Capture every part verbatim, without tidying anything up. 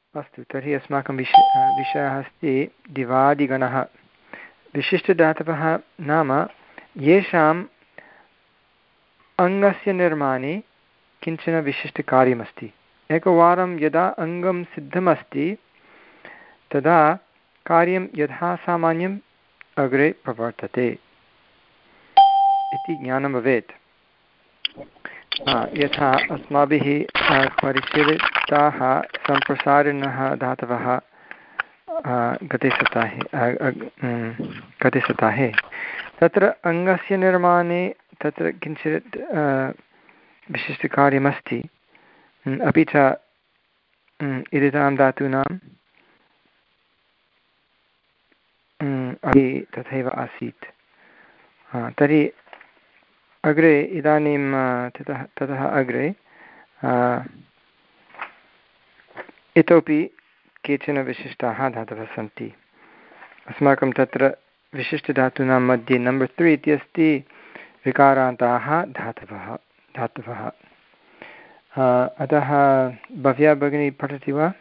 अस्तु, तर्हि अस्माकं विष विषयः अस्ति दिवादिगणः। विशिष्टधातवः नाम येषाम् अङ्गस्य निर्माणे किञ्चन विशिष्टकार्यमस्ति। एकवारं यदा अङ्गं सिद्धमस्ति तदा कार्यं यथा सामान्यम् अग्रे प्रवर्तते इति ज्ञानं भवेत्। यथा अस्माभिः परिशीलिताः सम्प्रसारिणः धातवः गते सप्ताहे गते सप्ताहे तत्र अङ्गस्य निर्माणे तत्र किञ्चित् विशिष्टकार्यमस्ति। अपि च इदितां धातूनां अपि तथैव आसीत्। तर्हि अग्रे इदानीं ततः ततः अग्रे इतोपि केचन विशिष्टाः धातवः सन्ति। अस्माकं तत्र विशिष्टधातूनां मध्ये नम्बर् त्री इति अस्ति विकारान्ताः धातवः धातवः अतः भव्या भगिनी पठति वा?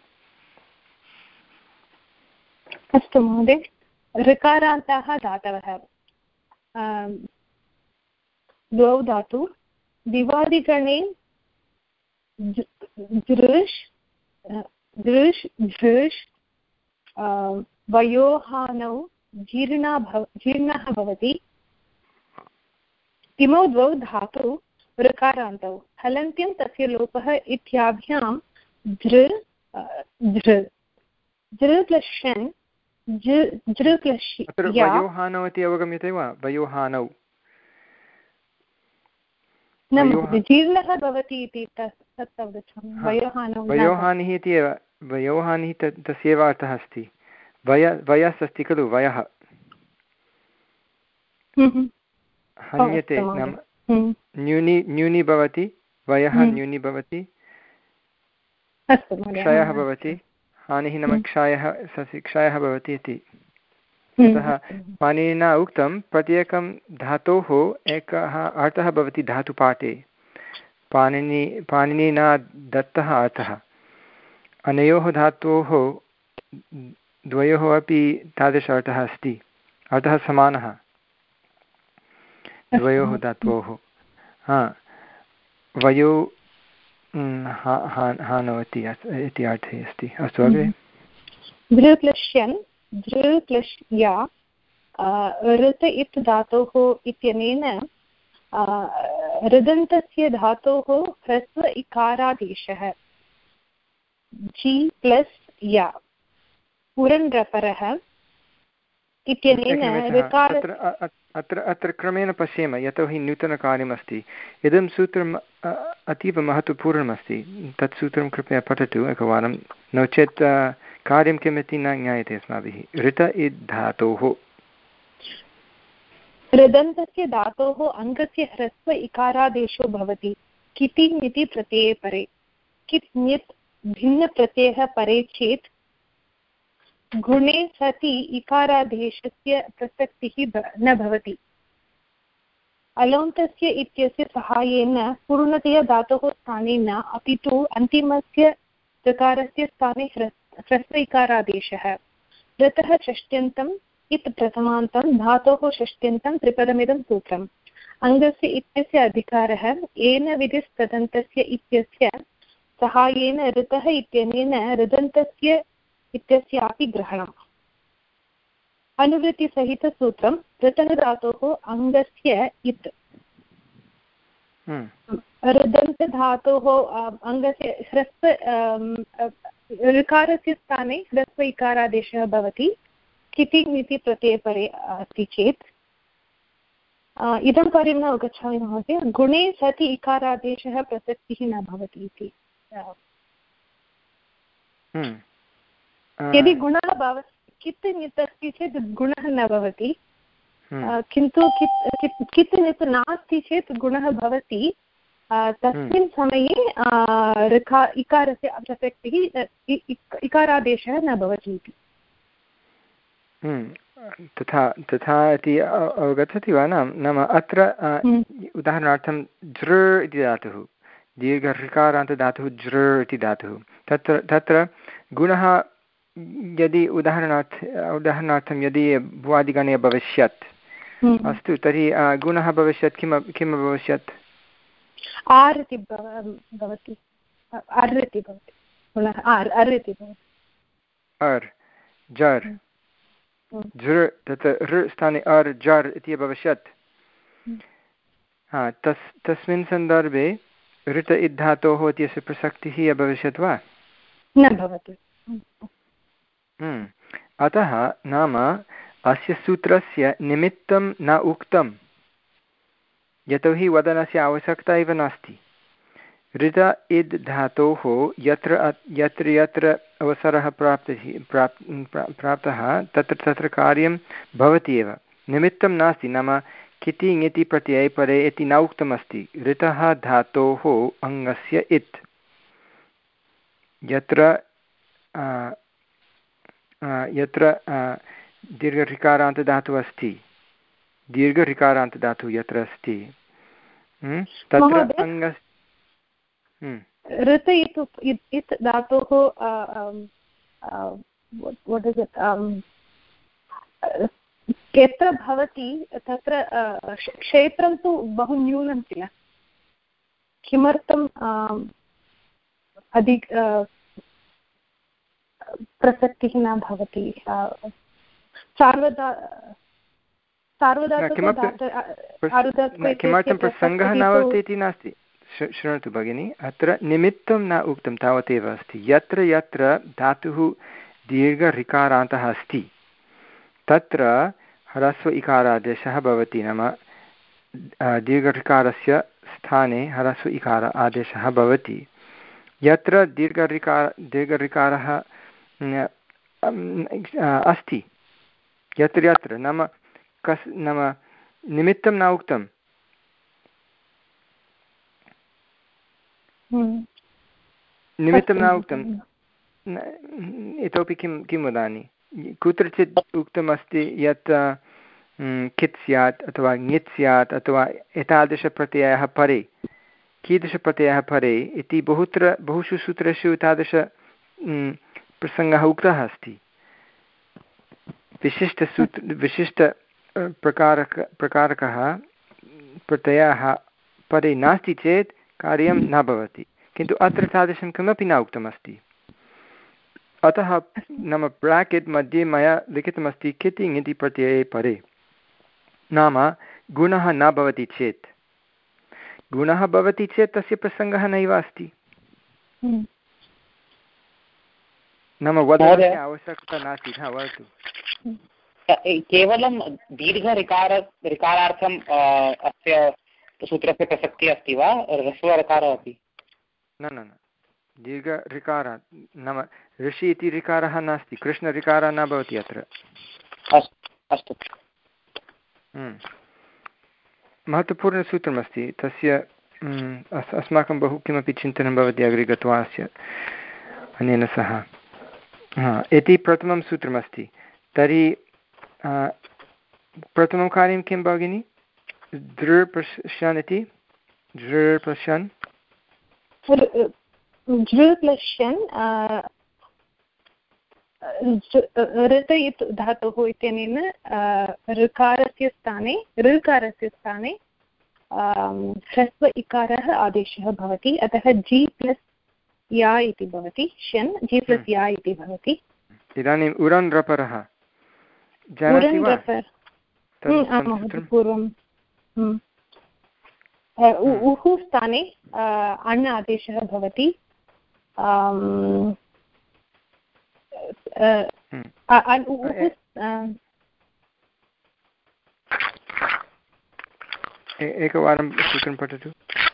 अस्तु महोदय। ऋकारान्ताः धातवः द्वौ धातु दिवादिगणे दृश् दृश् झृष् वयोहानौ जीर्णा भव जीर्णः भवति। इमौ द्वौ धातु ऋकारान्तौ हलन्त्यं तस्य लोपः इत्याभ्यां दृ दृ दृ प्लस् षन् दृ प्लस् वयोहानौ इति अवगम्यते वा? वयोहानौ जीर्णः भवति इति तत् अवगच्छामि। वयोहानौ वयोहानिः इति एव वयोहानिः तस्यैव अर्थः अस्ति। वय वयस् अस्ति खलु वयः हन्यते नाम न्यूनी न्यूनी भवति वयः न्यूनी भवति क्षयः भवति हानिः नाम क्षयः ससि क्षयः भवति इति। अतः पाणिनिना उक्तं प्रत्येकं धातोः एकः अर्थः भवति धातुपाठे। पाणिनि पाणिनिना दत्तः अर्थः अनयोः धातोः द्वयोः अपि तादृश अर्थः अस्ति। अर्थः समानः द्वयोः धातोः। हा वयो हानौ इति अर्थे अस्ति। अस्तु अग्रे। दृ प्लस् षन् दृ प्लस् या ऋत इत् धातोः इत्यनेन ऋदन्तस्य धातोः ह्रस्व इकारादेशः जी प्लस् या पुरन्रपरः इत्यनेन अत्र अत्र क्रमेण पश्येम यतोहि नूतनकार्यमस्ति। इदं सूत्रम् अतीव महत्त्वपूर्णमस्ति। तत् सूत्रं कृपया पठतु एकवारं, नो चेत् कार्यं किमिति न ज्ञायते अस्माभिः। ऋत इद् धातोः ऋदन्तस्य धातोः अङ्गस्य ह्रस्व इकारादेशो भवति किति ङिति प्रत्यये परे। कित् ङित् भिन्नप्रत्ययः परे चेत् गुणे सति इकारादेशस्य प्रसक्तिः न भवति। अलोन्तस्य इत्यस्य सहायेन पूर्णतया धातोः स्थाने न अपि तु अन्तिमस्य ऋकारस्य स्थाने ह्रस्व इकारादेशः। ऋतः षष्ट्यन्तम् इत् प्रथमान्तं धातोः षष्ट्यन्तं त्रिपदमिदं सूत्रम्। अङ्गस्य इत्यस्य अधिकारः येन विधिस्तदन्तस्य इत्यस्य सहायेन ऋतः इत्यनेन ऋदन्तस्य इत्यस्यापि ग्रहणम्। अनुवृत्तिसहितसूत्रं ऋतः धातोः अङ्गस्य इत् ऋदन्तधातोः अङ्गस्य ह्रस्व ऋकारस्य स्थाने ह्रस्व इकारादेशः भवति किति ङिति प्रत्यये परे अस्ति चेत्। इदं कार्यं न अवगच्छामि महोदय। गुणे सति इकारादेशः प्रसक्तिः न भवति इति। यदि गुणः भवति कित् ङित् अस्ति चेत् गुणः न भवति, किन्तु कित् कित् ङित् नास्ति चेत् गुणः भवति। तस्मिन् समये ऋका इकारस्य प्रसक्तिः इकारादेशः न भवति इति। तथा तथा इति अवगच्छति वा? न नाम अत्र उदाहरणार्थं जृ इति धातुः दीर्घ ऋकारान्तधातुः जृ इति धातुः। तत्र तत्र गुणः यदि उदाहरणार्थ उदाहरणार्थं यदि भुवादिगणे भविष्यत् अस्तु तर्हि गुणः भविष्यत् किम् किम् अभविष्यत् आर् इति भवति अर् इति भवति गुणः आर् अर् इति भवति अर् जर् झृ तत् ऋ स्थाने अर् जर् इति अभविष्यत् हा तस् तस्मिन् सन्दर्भे ऋत इद्धातोः इत्यस्य प्रसक्तिः अभविष्यत् वा न भवति अतः नाम अस्य सूत्रस्य निमित्तं न उक्तं यतोहि वदनस्य आवश्यकता एव नास्ति ऋत इद् धातोः यत्र यत्र यत्र अवसरः प्राप्तिः प्राप् प्राप्तः तत्र तत्र कार्यं भवति एव निमित्तं नास्ति नाम किति ङिति प्रत्यये परे इति न उक्तमस्ति ऋतः धातोः अङ्गस्य इत् यत्र यत्र दीर्घऋकारान्तदातुः अस्ति दीर्घऋकारान्तदातुः यत्र अस्ति तत्र अङ्गस् ऋत इत् धातोः यत्र भवति तत्र क्षेत्रं तु बहु न्यूनं किल किमर्थं अधिक प्रसक्तिः न भवति सार्वदा किमर्थं प्रसङ्गः न भवति इति नास्ति शृणोतु भगिनि अत्र निमित्तं न उक्तं तावदेव अस्ति यत्र यत्र धातुः दीर्घऋकारान्तः अस्ति तत्र ह्रस्व इकारादेशः भवति नाम दीर्घऋकारस्य स्थाने ह्रस्व इकार आदेशः भवति यत्र दीर्घऋकार दीर्घऋकारः अस्ति यत्र यत्र नाम कस् नाम निमित्तं न उक्तं निमित्तं न उक्तं इतोपि किं किं वदामि कुत्रचित् उक्तमस्ति यत् कित् स्यात् अथवा ङित् स्यात् अथवा एतादृशप्रत्ययः परे कीदृशप्रत्ययः परे इति बहुत्र बहुषु सूत्रेषु तादृश प्रसङ्गः उक्तः अस्ति विशिष्टसूत्र विशिष्ट प्रकारक प्रकारकः प्रत्ययः परे नास्ति चेत् कार्यं न भवति किन्तु अत्र तादृशं किमपि न उक्तमस्ति अतः नाम ब्राकेट् मध्ये मया लिखितमस्ति किति इति प्रत्यये परे नाम गुणः न भवति चेत् गुणः भवति चेत् तस्य प्रसङ्गः नैव अस्ति नाम वदनस्य आवश्यकता नास्ति हा वदतु केवलं दीर्घऋकार ऋकारार्थम् अस्य सूत्रस्य प्रसक्तिः अस्ति वा ह्रस्वऋकारः अपि न न न दीर्घऋकारः नाम ऋषि इति ऋकारः नास्ति कृष्णऋकारः न भवति अत्र अस्तु महत्त्वपूर्णसूत्रमस्ति तस्य अस्माकं बहु किमपि चिन्तनं भवति अग्रे गत्वा अस्य अनेन सह हा इति प्रथमं सूत्रमस्ति तर्हि प्रथमं कार्यं किं भगिनि दृ पश्यन् इति दृ पश्यन् दृ पश्यन् ऋत इत् धातुः इत्यनेन ऋकारस्य स्थाने ऋकारस्य स्थाने ह्रस्व इकारः आदेशः भवति अतः जि प्लस् या इति भवति ष्यन् जि प्लस् या इति भवति इदानीम् उरन् रपरः जानाति वा पूर्वं उः स्थाने अण् आदेशः भवति एकवारं सूत्रं पठतु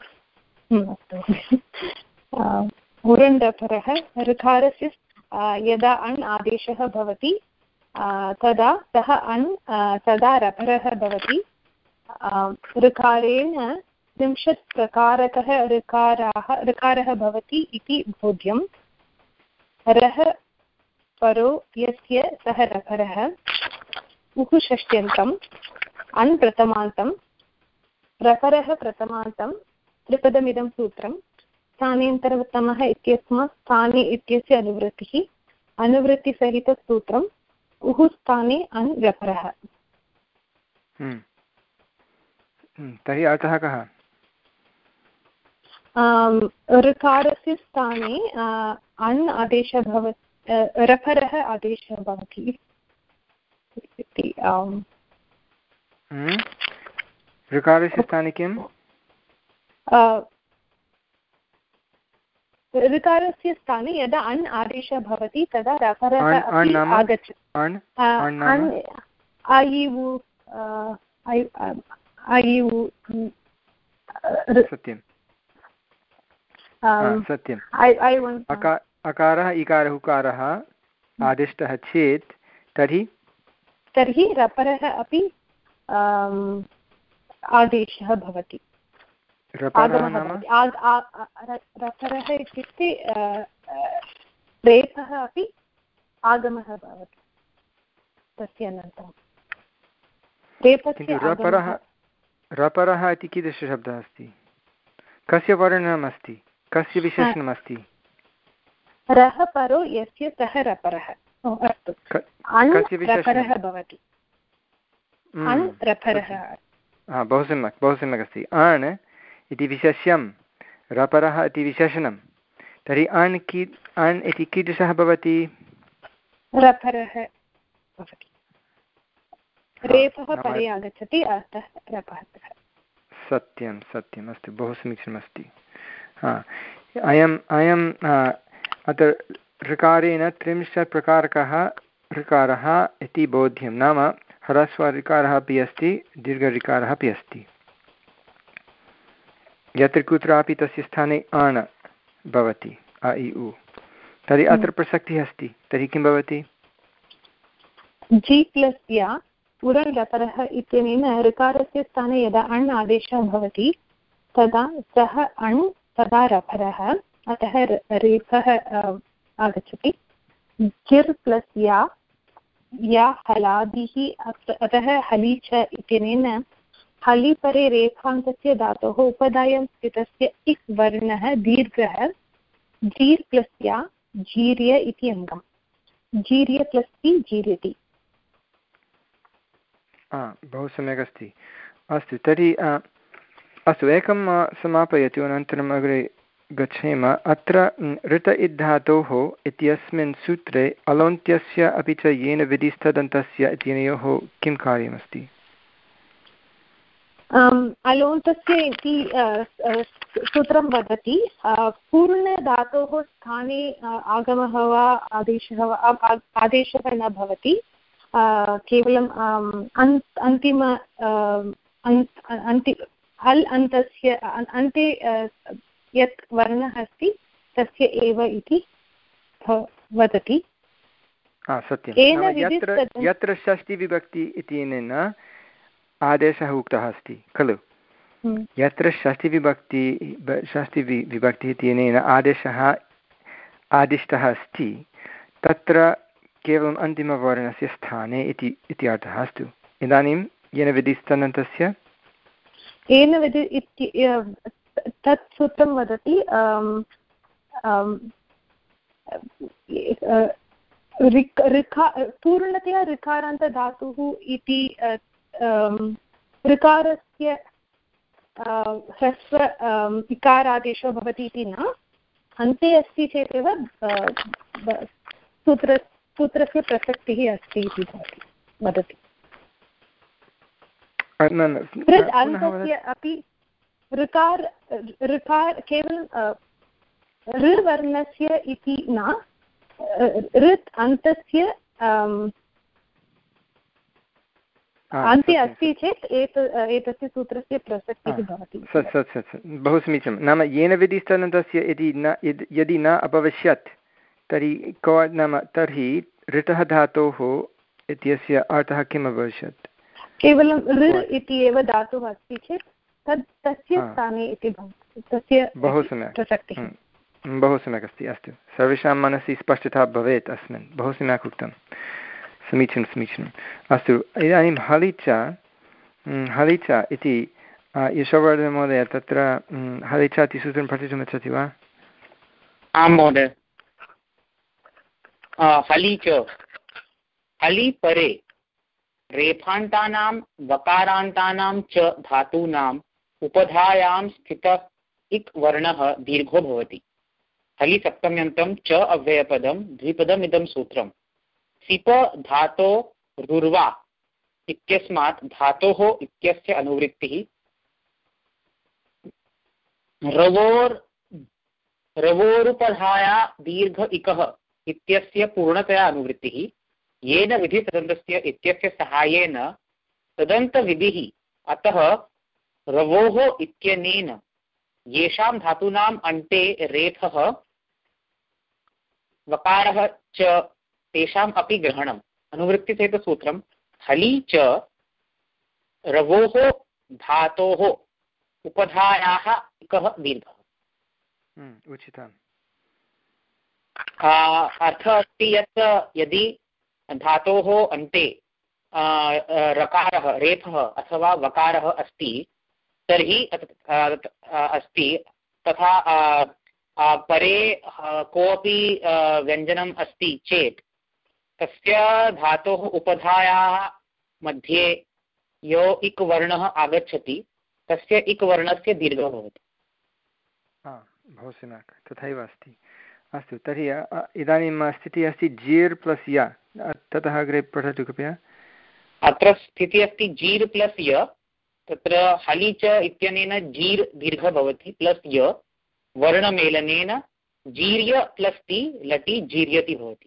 उरण्डपरः ऋकारस्य यदा अण् आदेशः भवति तदा सः अण् तदा रपरः भवति ऋकारेण त्रिंशत् प्रकारकः ऋकाराः ऋकारः भवति इति बोध्यं रः परो यस्य सः रपरः उः षष्ट्यन्तम् अण् प्रथमान्तं रपरः प्रथमान्तं त्रिपदमिदं सूत्रं स्थानेन्तरतमः इत्यस्मात् स्थाने इत्यस्य अनुवृत्तिः अनुवृत्तिसहितसूत्रम् उः स्थाने अन् रपरः। तर्हि अर्थः कः? ऋकारस्य स्थाने अन् आदेशः भवति, रफरः आदेशः भवति इति। ऋकारस्य स्थाने किम्? ऋकारस्य स्थाने यदा अण् आदेशः भवति तदा रफरः अपि आगच्छति। सत्यं सत्यम्। अकारः इकारः उकारः आदिष्टः चेत् तर्हि तर्हि रपरः अपि आदेशः भवति। रपरः इत्युक्ते रेफः अपि आगमः भवति तस्य अनन्तरं। किन्तु रपरः रपरः इति कीदृशशब्दः अस्ति? कस्य वर्णनम् अस्ति? कस्य विशेषणम् अस्ति? रः परो यस्य सः रपरः। अस्तु, रपरः भवति। बहु सम्यक् बहु सम्यक् अस्ति। अण् इति विशेष्यं, रपरः इति विशेषणं। तर्हि अण् की अण् इति कीदृशः भवति? रपरः भवति। रेफः परे आगच्छति, अतः रपः। सत्यं सत्यम्, अस्तु, बहु समीचीनमस्ति। हा, अयम् अयम् अत्र ऋकारेण त्रिंशत् प्रकारकः ऋकारः इति बोध्यं। नाम ह्रस्वऋकारः अपि अस्ति, दीर्घऋकारः अपि अस्ति। यत्र कुत्रापि तस्य स्थाने अण् भवति, अ इ उ। तर्हि अत्र प्रसक्तिः अस्ति। तर्हि किं भवति? जि प्लस् या उरण् रपरः इत्यनेन ऋकारस्य स्थाने यदा अण् आदेशः भवति तदा सः अण् तदा रपरः, अतः रेफः आगच्छति। जिर् प्लस् या या हलादिः, अतः हलि च इत्यनेन हलि परे रेफान्तस्य धातोः उपधायां स्थितस्य इक् वर्णः दीर्घः। जीर् प्लस् या जीर्य इति अङ्गम्। जीर्य प्लस् इ जीर्यति। बहु सम्यक् अस्ति। अस्तु, तर्हि अस्तु, एकं समापयतु, अनन्तरम् अग्रे गच्छेम। अत्र ऋत इद्धातोः इत्यस्मिन् सूत्रे अलोन्त्यस्य अपि च येन विधिस्तदन्तस्य इत्यनयोः किं कार्यमस्ति? अलोन्तस्य इति सूत्रं वदति पूर्णधातोः स्थाने आगमः वा आदेशः वा आदेशः न भवति, केवलम् अन्तिम अन्ति हल् अन्तस्य अन्ते यत् वर्णः अस्ति तस्य एव इति वदति। सत्यं, यत्र यत्र षष्टिविभक्ति इत्यनेन आदेशः उक्तः अस्ति खलु, यत्र षष्टिविभक्ति षष्टिविभक्तिः इत्यनेन आदेशः आदिष्टः अस्ति तत्र केवलम् अन्तिमवर्णस्य स्थाने इति इति अर्थः। अस्तु, इदानीं येन विधिस्तदन्तस्य येन विधि तत् सूत्रं वदति पूर्णतया ऋकारान्तधातुः इति ऋकारस्य ह्रस्व इकारादेशो भवति इति न, अन्ते अस्ति चेदेव सूत्र सूत्रस्य प्रसक्तिः अस्ति इति भवति वदति। अन्तस्य अपि ऋकार ऋकार केवलं ऋवर्णस्य इति न, ऋत् अन्तस्य अन्ते अस्ति चेत् एतस्य सूत्रस्य प्रसक्तिः भवति। बहु समीचीनं। नाम येन विधिस्तदन्तस्य यदि न यदि न अभविष्यत् तर्हि को नाम तर्हि ऋतः धातोः इत्यस्य अर्थः किम् अभविष्यत्? केवलं ऋ इति एव धातुः अस्ति चेत् तत् तस्य स्थाने इति भवति, तस्य बहु सम्यक् प्रसक्तिः। बहु सम्यक् अस्ति। अस्तु, सर्वेषां मनसि स्पष्टता भवेत् अस्मिन्। बहु सम्यक् उक्तं, समीचीनं समीचीनम्। अस्तु, इदानीं हलिच हलिच इति यशोवर्धनमहोदय तत्र हलिच इति सूत्रं पठितुम् इच्छति वा? आं महोदय। हलि च हलि परे रेफान्तानां वकारान्तानां च धातूनाम् उपधायां स्थित इक् वर्णः दीर्घो भवति। हलि सप्तम्यन्तं च अव्ययपदं द्विपदमिदं सूत्रम्। सिप धातो रुर्वा इत्यस्मात् धातोः इत्यस्य अनुवृत्तिः रवोर् रवोरुपधाया दीर्घ इकः इत्यस्य पूर्णतया अनुवृत्तिः येन विधितदन्तस्य इत्यस्य सहायेन तदन्तविधिः अतः रवोः इत्यनेन येषां धातूनाम् अन्ते रेफः वकारः च तेषाम् अपि ग्रहणम्। अनुवृत्तिसेतुसूत्रम् हलि च रवोः धातोः उपधायाः इकः दीर्घः। उचितम्। अर्थः अस्ति यत् यदि धातोः अन्ते रकारः रेफः अथवा वकारः अस्ति तर्हि अस्ति तथा परे कोऽपि व्यञ्जनम् अस्ति चेत् तस्य धातोः उपधायाः मध्ये यो इक् वर्णः आगच्छति तस्य इक् वर्णस्य दीर्घः भवति। बहु सम्यक्, तथैव अस्ति। अस्तु, तर्हि इदानीं स्थितिः अस्ति जीर् प्लस् य, ततः अग्रे पठतु कृपया। अत्र स्थितिः अस्ति जीर् प्लस् य, तत्र हलि च इत्यनेन जीर् दीर्घः भवति प्लस् य वर्णमेलनेन जीर्य प्लस् ति लटि जीर्यति भवति।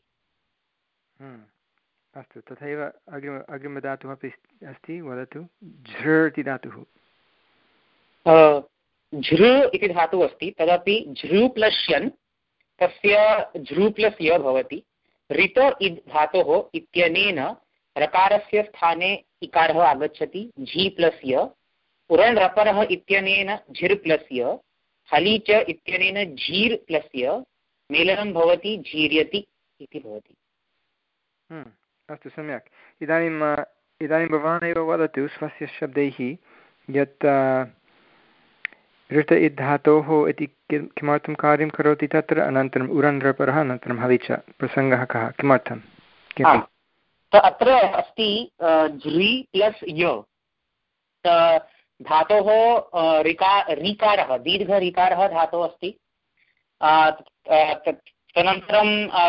अस्तु, तथैव अग्रिम अग्रिमधातुः अपि अस्ति, वदतु। झृ इति धातुः। झृ इति धातुः अस्ति, तदपि झृ प्लस् यन् तस्य झृ प्लस् य भवति। ऋत इद् धातोः इत्यनेन रकारस्य स्थाने इकारः आगच्छति झि प्लस् य। उरण् रपरः इत्यनेन झिर् प्लस् य। हलि च इत्यनेन झीर् प्लस् य मेलनं भवति झीर्यति इति भवति। अस्तु, सम्यक्। इदानीम् इदानीं भवान् एव वदतु स्वस्य शब्दैः यत् ऋत इद् धातोः इति किमर्थं कार्यं करोति तत्र, अनन्तरम् उरन् रपरः, अनन्तरं हलि च प्रसङ्गः कः, किमर्थं? अत्र अस्ति झृ प्लस् य धातोः ऋकार ऋकारः दीर्घ ऋकारः धातुः अस्ति। तदनन्तरं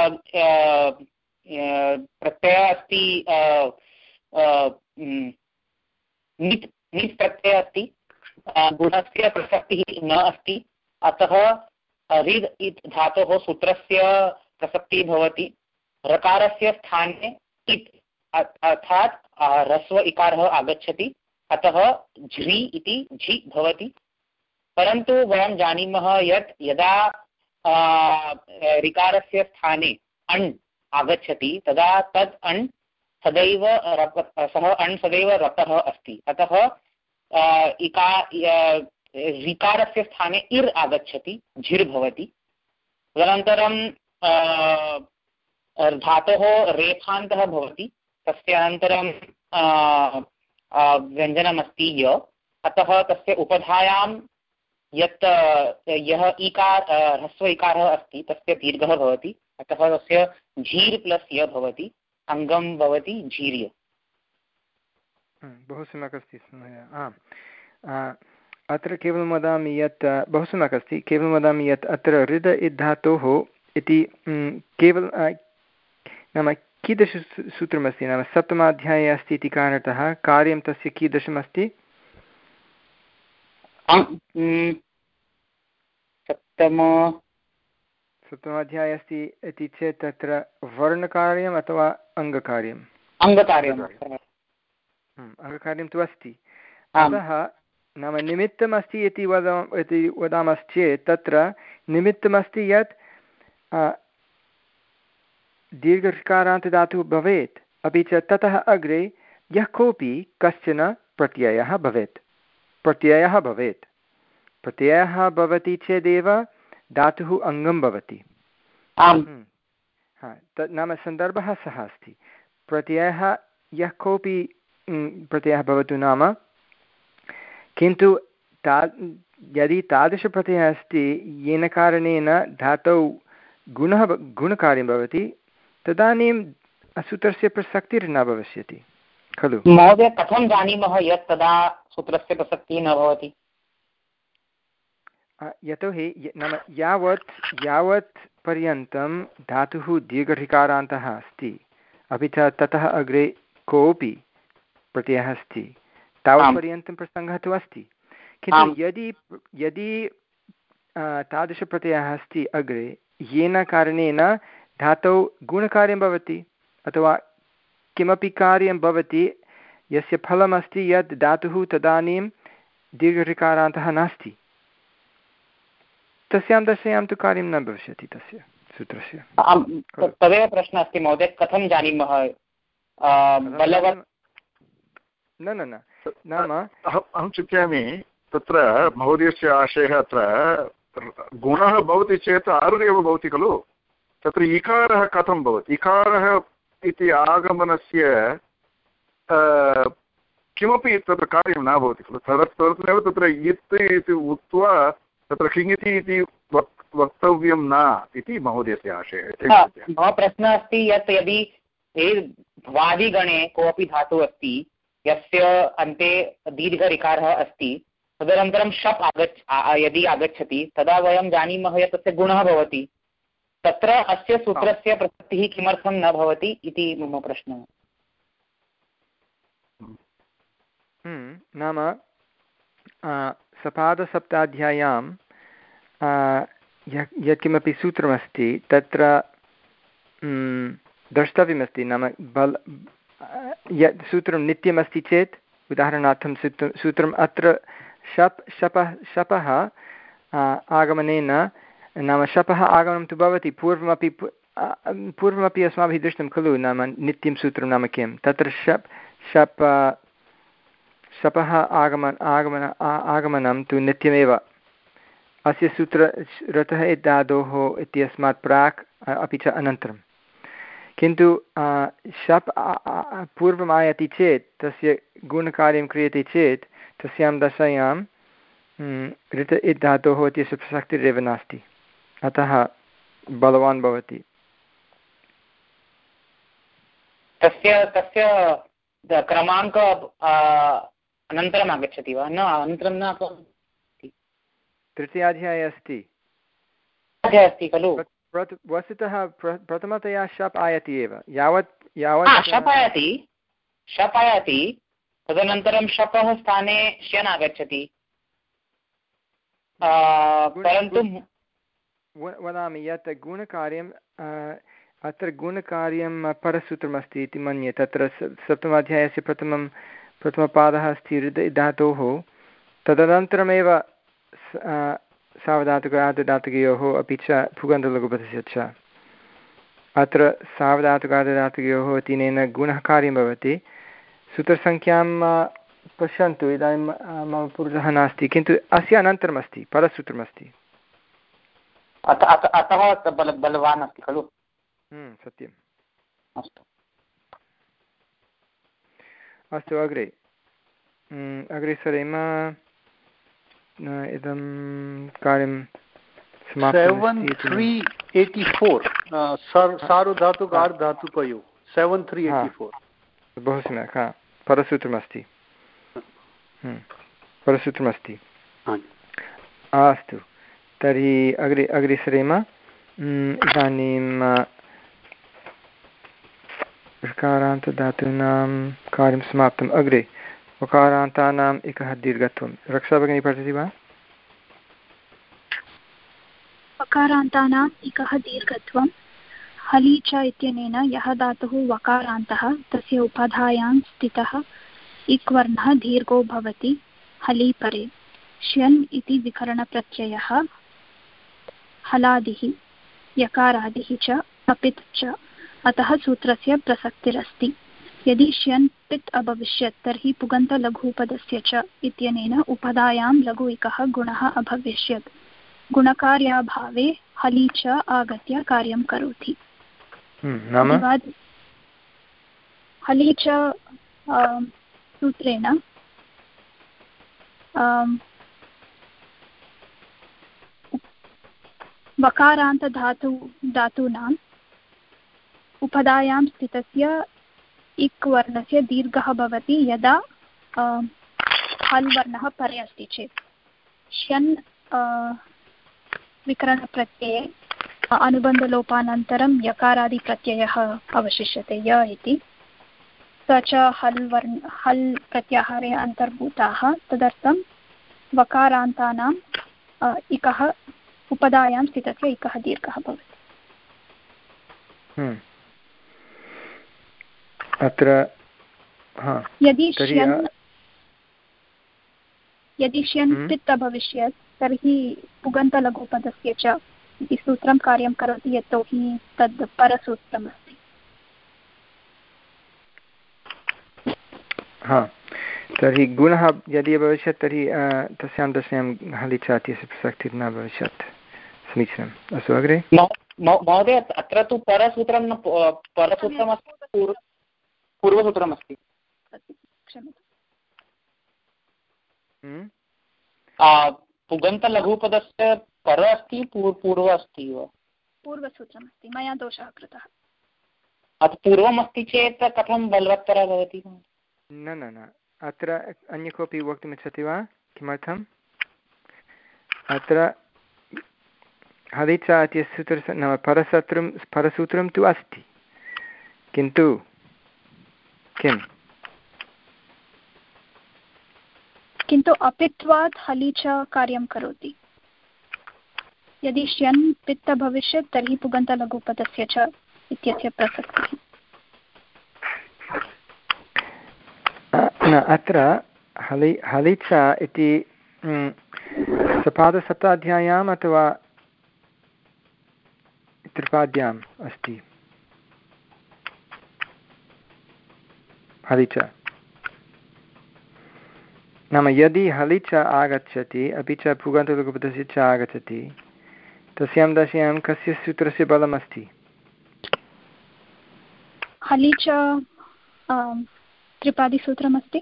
प्रत्ययः अस्ति नित् नित् प्रत्ययः अस्ति। गुणस्य प्रसक्तिः न अस्ति, अतः ऋद् इत् धातोः सूत्रस्य प्रसक्तिः भवति। रकारस्य स्थाने इत् अर्थात् ह्रस्व इकारः आगच्छति, अतः झ्रि इति झि भवति। परन्तु वयं जानीमः यत् यदा ऋकारस्य स्थाने अण् आगच्छति तदा तत् अण् सदैव रप सः अण् सदैव रपः अस्ति, अतः इका ऋकारस्य स्थाने इर् आगच्छति, झिर् भवति। तदनन्तरं धातोः रेफान्तः भवति, तस्य अनन्तरं व्यञ्जनमस्ति य, अतः तस्य उपधायां यत् यः इकार ह्रस्व इकारः अस्ति तस्य दीर्घः भवति, अतः तस्य झीर् प्लस् य भवति, अङ्गं भवति झीर्य। बहु सम्यक् अस्ति। आम्, अत्र केवलं वदामि यत् बहु सम्यक् अस्ति। केवलं वदामि यत् अत्र ऋद इद् धातोः इति केवलं नाम कीदृशसूत्रमस्ति, नाम सप्तमाध्याये अस्ति इति कारणतः कार्यं तस्य कीदृशमस्ति? सप्तम सप्तमाध्याये अस्ति इति चेत् तत्र वर्णकार्यम् अथवा अङ्गकार्यम्? अङ्गकार्यम्। अङ्गकार्यं तु अस्ति। अतः नाम निमित्तमस्ति इति वदा इति वदामश्चेत् तत्र निमित्तमस्ति यत् दीर्घकारान्तदातुः भवेत्, अपि च ततः अग्रे यः कोऽपि कश्चन प्रत्ययः भवेत् प्रत्ययः भवेत् प्रत्ययः भवति चेदेव धातुः अङ्गं भवति। तत् नाम सन्दर्भः सः अस्ति। प्रत्ययः यः कोऽपि प्रत्ययः भवतु नाम, किन्तु ता यदि तादृशप्रत्ययः अस्ति येन कारणेन धातौ गुणः गुणकार्यं भवति, तदानीं सूत्रस्य प्रसक्तिर्न भविष्यति खलु। महोदय कथं जानीमः यत् तदा सूत्रस्य प्रसक्तिः न भवति? यतोहि नाम यावत् यावत् पर्यन्तं धातुः दीर्घऋकारान्तः अस्ति अपि च ततः अग्रे कोऽपि प्रत्ययः अस्ति तावत्पर्यन्तं प्रसङ्गः तु अस्ति। किन्तु यदि यदि तादृशप्रत्ययः अस्ति अग्रे येन कारणेन धातौ गुणकार्यं भवति अथवा किमपि कार्यं भवति यस्य फलमस्ति यत् धातुः तदानीं दीर्घऋकारान्तः नास्ति, तस्यां दशायां तु कार्यं न भविष्यति तस्य सूत्रस्य। तदेव प्रश्नः अस्ति महोदय, कथं जानीमः? न न न नाम अहं चिन्तयामि तत्र महोदयस्य आशयः अत्र गुणः भवति चेत् आर् एव भवति खलु। तत्र इकारः कथं भवति? इकारः इति आगमनस्य किमपि तत्र कार्यं न भवति खलु। तदर्थमेव तत्र इत् इति उक्त्वा तत्र किङिति इति वक्तव्यं न इति महोदयस्य आशयः। मम प्रश्नः अस्ति यत् यदि भ्वादिगणे कोऽपि धातुः अस्ति यस्य अन्ते दीर्घऋकारः अस्ति तदनन्तरं शप् आगच्छ यदि आगच्छति तदा वयं जानीमः यत् तस्य गुणः भवति। तत्र अस्य सूत्रस्य प्रसक्तिः किमर्थं न भवति इति मम प्रश्नः। नाम सपादसप्ताध्याय्यां यत्किमपि सूत्रमस्ति तत्र द्रष्टव्यमस्ति। नाम बल यत् सूत्रं नित्यमस्ति चेत् उदाहरणार्थं सूत्रं सूत्रम् अत्र शप् शपः शपः आगमनेन नाम शपः आगमनं तु भवति पूर्वमपि पूर्वमपि अस्माभिः दृष्टं खलु। नाम नित्यं सूत्रं नाम किं? तत्र शप् शप् शपः आगमन आगमन आगमनं तु नित्यमेव। अस्य सूत्र रतः इत्यादोः इत्यस्मात् प्राक् अपि च अनन्तरं। किन्तु शप् पूर्वम् आयाति चेत् तस्य गुणकार्यं क्रियते चेत् तस्यां दशायां ऋत इत् धातोः इत्यस्य प्रसक्तिरेव नास्ति, अतः बलवान् भवति। तस्य तस्य क्रमाङ्क अनन्तरम् आगच्छति वा? न अनन्तरं न तृतीयाध्याये अस्ति अस्ति खलु। वस्तुतः प्रथमतया शप् आयाति एव यावत् यावत् शप् आयाति शप् आयाति तदनन्तरं शपः स्थाने श्यन् आगच्छति। परन्तु वदामि यत् गुणकार्यं अत्र गुणकार्यं परसूत्रमस्ति इति मन्ये। तत्र सप्तमाध्यायस्य प्रथमं प्रथमपादः अस्ति हृद धातोः, तदनन्तरमेव सावधातुक आर्धधातुकयोः अपि च पुगन्तलघुपदस्य च। अत्र सावधातुक आर्धधातुकयोः तिनेन गुणः कार्यं भवति। सूत्रसङ्ख्यां पश्यन्तु, इदानीं मम पुरतः नास्ति, किन्तु अस्य अनन्तरमस्ति, परसूत्रमस्ति। अतः बलवान् अस्ति खलु। सत्यम्। अस्तु अस्तु अग्रे अग्रे सरेम। इदं कार्यं सेवेन् त्री एय्टि फोर् सार्वधातुक आर्धधातुकयोः सेवेन् त्री एय्टि फोर् बहु सम्यक्। हा, परसूत्रमस्ति परसूत्रमस्ति अस्तु, तर्हि अग्रे अग्रे सरेम। इदानीं ऋकारान्तधातूनां कार्यं समाप्तम्। अग्रे उकारान्तानाम् एकः दीर्घत्वं। रक्षा भगिनी पठति वा? वकारान्तानाम् एकः दीर्घत्वं हलि च इत्यनेन यः धातुः वकारान्तः तस्य उपधायां स्थितः इक्वर्णः दीर्घो भवति हलि परे। श्यन् इति विकरणप्रत्ययः हलादिः यकारादिः च अपित् च, अतः सूत्रस्य प्रसक्तिरस्ति। यदि श्यन् पित् अभविष्यत् तर्हि पुगन्तलघुपदस्य च इत्यनेन उपधायां लघु इकः गुणः अभविष्यत्। गुणकार्याभावे हलि च आगत्य कार्यं करोति। हलि च सूत्रेण वकारान्तधातु धातूनाम् उपधायां स्थितस्य इक् वर्णस्य दीर्घः भवति यदा हल् वर्णः परे अस्ति चेत्। श्यन् विकरणप्रत्यये अनुबन्धलोपानन्तरं यकारादिप्रत्ययः अवशिष्यते य इति। स च हल् वर्ण हल् प्रत्याहारे अन्तर्भूताः, तदर्थं वकारान्तानाम् इकः उपधायां स्थितस्य इकः दीर्घः भवति। अत्र यदि श्यन् यदि श्यन् पित् अभविष्यत् तर्हि पुगन्तलघुपदस्य च इति सूत्रं कार्यं करोति, यतोहि तद् परसूत्रमस्ति। हा, तर्हि गुणः यदि अभविष्यत् तर्हि तस्यां दशायां हलिचा इत्यस्य प्रसक्तिः न भविष्यत्। समीचीनम्। अस्तु, अग्रे। महोदय, अत्र तु परसूत्रं न परसूत्रमस्ति, पूर्वसूत्रमस्ति। पुगन्तलघुपदस्य पर अस्ति, पूर्व अस्ति वा? पूर्वसूत्रमस्ति, मया दोषः कृतः। अतः पूर्वमस्ति चेत् कथं बलवत्तरः भवति? न न न अत्र अन्य कोऽपि वक्तुमिच्छति वा? किमर्थम्? अत्र हलिचा इत्यस्य सूत्रस्य नाम परसूत्रं परसूत्रं तु अस्ति, किन्तु किम् किन्तु अपित्वात् हलिचा कार्यं करोति। यदि श्यन् पित् भविष्यत् तर्हि पुगन्तलघुपदस्य च इत्यस्य प्रसक्तिः। न, अत्र हलि हलिचा इति सपादसप्ताध्याय्याम् अथवा त्रिपाद्याम् अस्ति हलिचा। नाम यदि हलिचा आगच्छति अपि च पुगन्तलघुपदस्य च आगच्छति, तस्यां दशायां कस्य सूत्रस्य बलमस्ति? हलिचा त्रिपादिसूत्रमस्ति,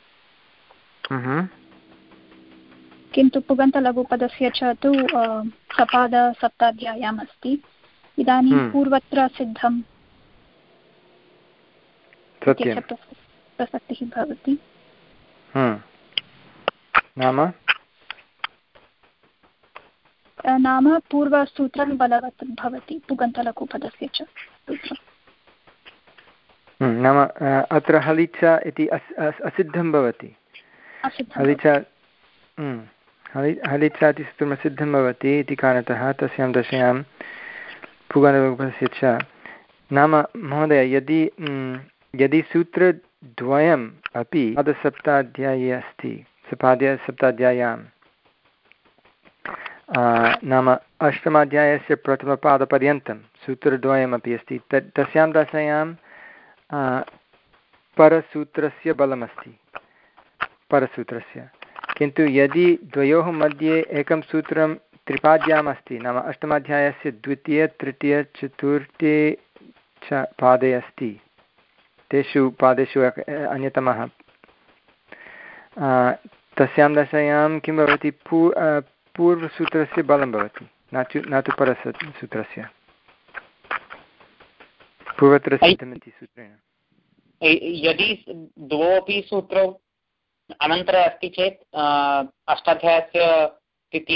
किन्तु पुगन्तलघुपदस्य च तु सपादसप्ताध्याय्याम् अस्ति। इदानीं पूर्वत्र सिद्धं प्रसक्तिः भवति। नाम नाम पूर्वसूत्रं बलवत् भवति, पुगन्तलघुपदस्य च सूत्रम्। नाम अत्र हलिचा इति असिद्धं भवति। हलिचा हलिचा इति सूत्रम् असिद्धं भवति इति कारणतः तस्यां दशायां पुगन्तलघुपदस्य च। नाम महोदय, यदि यदि सूत्रद्वयम् अपि पादसप्ताध्याये अस्ति, सपादसप्ताध्याय्यां नाम अष्टमाध्यायस्य प्रथमपादपर्यन्तं सूत्रद्वयमपि अस्ति, तत् तस्यां दशायां परसूत्रस्य बलमस्ति, परसूत्रस्य। किन्तु यदि द्वयोः मध्ये एकं सूत्रं त्रिपाद्याम् अस्ति, नाम अष्टमाध्यायस्य द्वितीय तृतीय चतुर्थे च पादे अस्ति, तेषु पादेषु अन्यतमः, तस्यां दशायां किं भवति? पू पूर्वसूत्रस्य बलं भवति, न तु न तु परसूत्रस्य, पूर्वत्र सिद्धमिति सूत्रेण। यदि द्वौ अपि सूत्रौ अनन्तरम् अस्ति चेत् अष्टाध्यायस्य तृतीय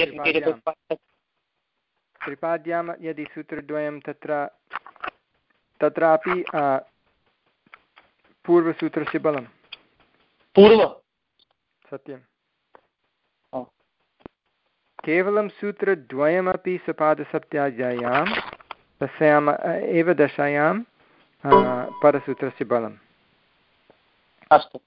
त्रिपाद्यां यदि सूत्रद्वयं तत्र तत्रापि पूर्वसूत्रस्य बलं पूर्व सत्यं केवलं सूत्रद्वयमपि सपादसप्ताध्याय्यां तस्याम् एव दशायां परसूत्रस्य बलम्। अस्तु।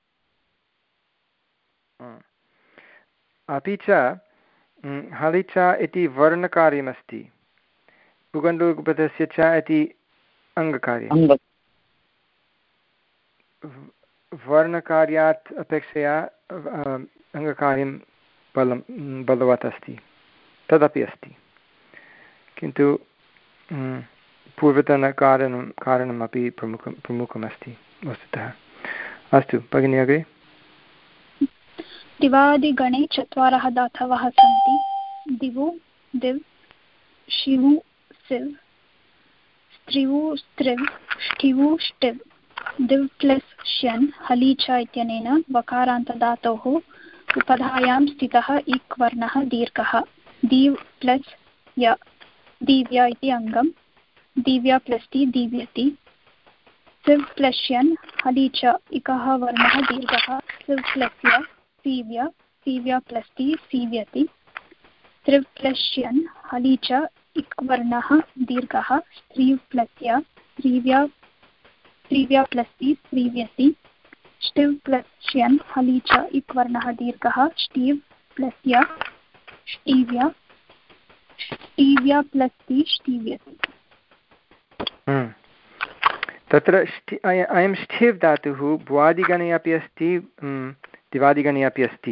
अपि च हलिचा इति वर्णकार्यमस्ति, पुगन्तलघुपदस्य च इति अङ्गकार्यं। वर्णकार्यात् अपेक्षया अङ्गकार्यं बलं बलवत् अस्ति, तदपि अस्ति, किन्तु पूर्वतनकारणं कारणमपि प्रमुखं प्रमुखमस्ति वस्तुतः। अस्तु भगिनी, अग्रे। दिवादिगणे चत्वारः धातवः सन्ति, दिवु दिव् शिवु सिव् स्त्रिवु स्त्रिव् ष्टिवु ष्टिव् दिव् प्लस् श्यन् हलि च इत्यनेन वकारान्तधातोः उपधायां स्थितः इक् वर्णः दीर्घः दीव् प्लस् य दिव्या इति अङ्गं दिव्या प्लस् ति दीव्यति सिव् प्लस् श्यन् हलि च इकः वर्णः दीर्घः सिव् प्लस् य सीव्य सीव्या प्लस् ति सीव्यति त्रिव् प्लस् श्यन् हलि च इक् वर्णः दीर्घः स्त्रीव् प्लस् य स्त्रीव्या स्त्रीव्या प्लस् ति स्त्रीव्यति ष्टिव् प्लस् श्यन् हलि च इक् वर्णः दीर्घः ष्टीव् प्लस् य ष्टीव्या ष्टीव्या प्लस् ति ष्टीव्यति। तत्र अयं ष्ठिव् धातुः भ्वादिगणे अपि अस्ति दिवादिगणे अपि अस्ति।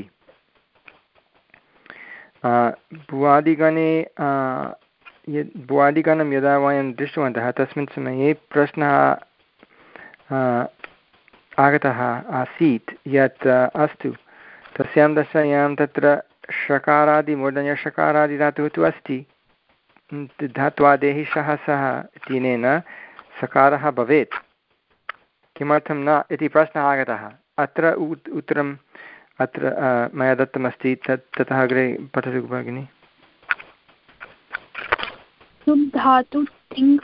भ्वादिगणे यद् भ्वादिगणं यदा वयं दृष्टवन्तः तस्मिन् समये प्रश्नः आगतः आसीत् यत् अस्तु तस्यां दशायां तत्र षकारादिमूर्धन्यषकारादिधातुः तु अस्ति धात्वादेः शः सः इत्यनेन सकारः भवेत् किमर्थं न इति प्रश्नः आगतः। अत्र उत्तरम् अत्र मया दत्तमस्ति तत् ततः अग्रे पठतु भगिनि। धातु तिङ्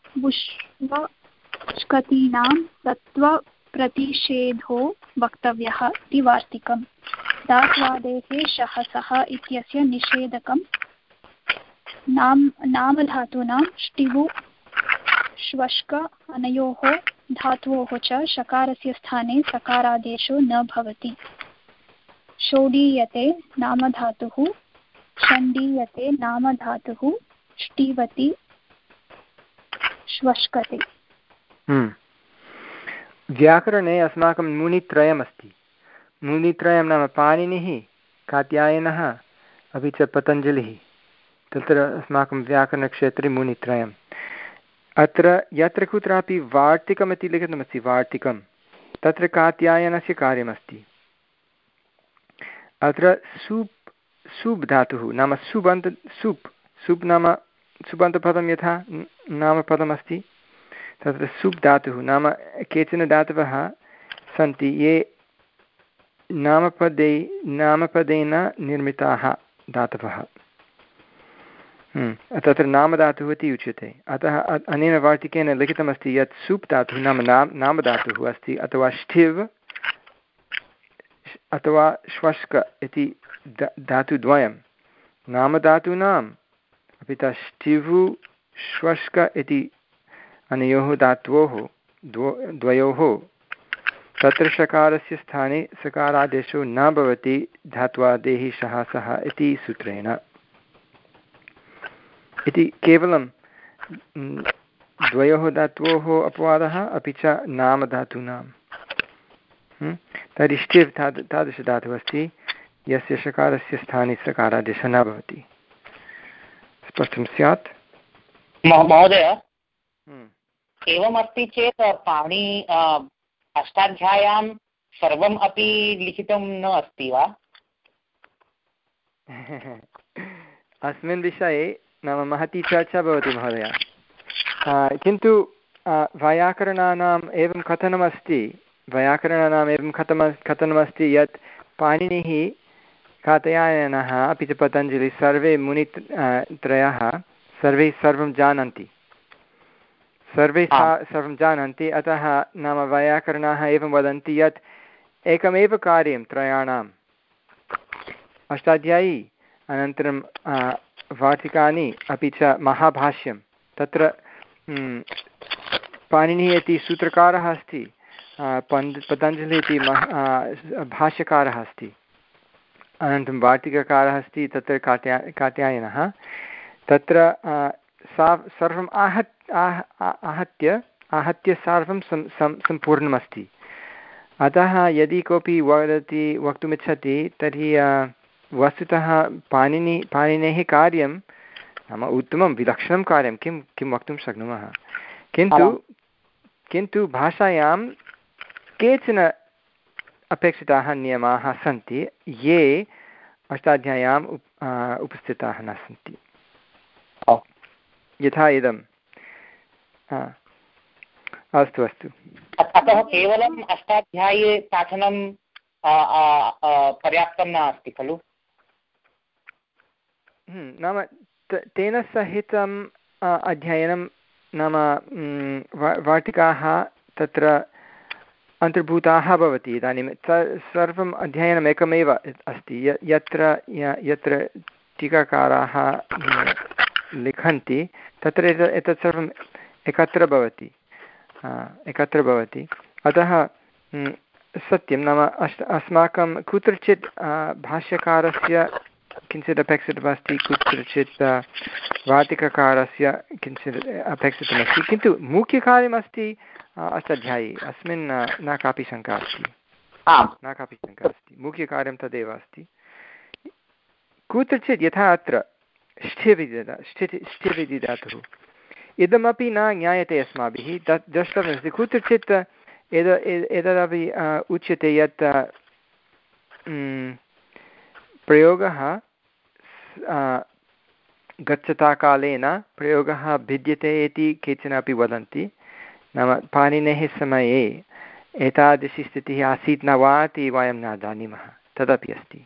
बुष्वष्कतीनां सत्त्वप्रतिषेधो वक्तव्यः इति वार्तिकम्। धात्वादेः शः सः इत्यस्य निषेधकं नाम नामधातूनां ष्टिवु श्वष्क अनयोः धातोः च शकारस्य स्थाने सकारादेशो न भवति। शोडीयते नामधातुः षण्डीयते नामधातुः ष्टिवति श्वष्कते। व्याकरणे अस्माकं मुनित्रयमस्ति। मुनित्रयं नाम पाणिनिः कात्यायनः अपि च पतञ्जलिः। तत्र अस्माकं व्याकरणक्षेत्रे मुनित्रयम्। अत्र यत्र कुत्रापि वार्तिकमिति लिखितमस्ति वार्तिकं तत्र कात्यायनस्य कार्यमस्ति। अत्र सूप् सूप् धातुः नाम सुबन्त सूप् सूप् नाम सुबन्तपदं यथा नामपदमस्ति तत्र सूप् धातुः नाम केचन धातवः सन्ति ये नामपदे नामपदेन निर्मिताः धातवः। तत्र नामधातुः इति उच्यते। अतः अनेन वार्तिकेन लिखितमस्ति यत् सूप् धातुः नाम नाम नामधातुः अस्ति अथवा ष्ठिव् अथवा श्वष्क इति धातुद्वयं नामधातूनाम् अपि च ष्टिवु श्वष्क इति अनयोः धात्वोः द्वो द्वयोः तत्र शकारस्य स्थाने सकारादेशो न भवति धात्वादेः शः सः इति सूत्रेण। इति केवलं द्वयोः धात्वोः अपवादः अपि च नामधातूनां। तर्हि ष्टिव् तादृशधातुः अस्ति यस्य शकारस्य स्थाने सकारादेशः न भवति। स्पष्टं स्यात् महोदय? एवमस्ति चेत् पाणि अष्टाध्याय्यां सर्वम् अपि लिखितं न अस्ति वा? अस्मिन् विषये नाम महती चर्चा भवति महोदय। किन्तु वैयाकरणानाम् एवं कथनमस्ति वैयाकरणानाम् एवं कथम कथनमस्ति यत् पाणिनिः कात्यायनः अपि च पतञ्जलिः सर्वे मुनित्रयः सर्वे सर्वं जानन्ति सर्वे सर्वं जानन्ति। अतः नाम वैयाकरणाः एवं वदन्ति यत् एकमेव कार्यं त्रयाणाम् अष्टाध्यायी अनन्तरं वार्तिकानि अपि च महाभाष्यं तत्र पाणिनिः इति सूत्रकारः अस्ति पतञ्जलिः इति भाष्यकारः अस्ति अनन्तरं वार्तिककारः अस्ति तत्र कात्या कात्यायनः तत्र सा सर्वम् आहत् आहत्य आहत्य सर्वं सं सं सम्पूर्णमस्ति। अतः यदि कोऽपि वदति वक्तुमिच्छति तर्हि वस्तुतः पाणिनि पाणिनेः कार्यं नाम उत्तमं विलक्षणं कार्यं किं किं वक्तुं शक्नुमः। किन्तु किन्तु भाषायां केचन अपेक्षिताः नियमाः सन्ति ये अष्टाध्याय्याम् उप उपस्थिताः न सन्ति। यथा इदं अस्तु अस्तु अतः केवलम् अष्टाध्यायी पाठनं पर्याप्तं नास्ति खलु? नाम तेन सहितम् अध्ययनं नाम वाटिकाः तत्र अन्तर्भूताः भवति। इदानीं सर्वम् अध्ययनम् एकमेव अस्ति यत्र यत्र टीकाकाराः लिखन्ति तत्र एतत् सर्वम् एकत्र भवति एकत्र भवति अतः सत्यं नाम अस् अस्माकं कुत्रचित् भाष्यकारस्य किञ्चित् अपेक्षितमस्ति, कुत्रचित् वाटिकाकारस्य किञ्चित् अपेक्षितमस्ति, किन्तु मुख्यकार्यमस्ति अष्टाध्यायी, अस्मिन् न कापि शङ्का अस्ति न कापि शङ्का अस्ति मुख्यकार्यं तदेव अस्ति। कुत्रचित् यथा अत्र ष्ठ्यविधिदा ष्ठिति ष्ठ्यविधि धातुः इदमपि न ज्ञायते अस्माभिः, तत् द्रष्टव्यमस्ति। कुत्रचित् एद एतदपि उच्यते यत् प्रयोगः गच्छताकालेन प्रयोगः भिद्यते इति केचन अपि वदन्ति। नाम पाणिनेः समये एतादृशी स्थितिः आसीत् न वा इति वयं न जानीमः, तदपि अस्ति।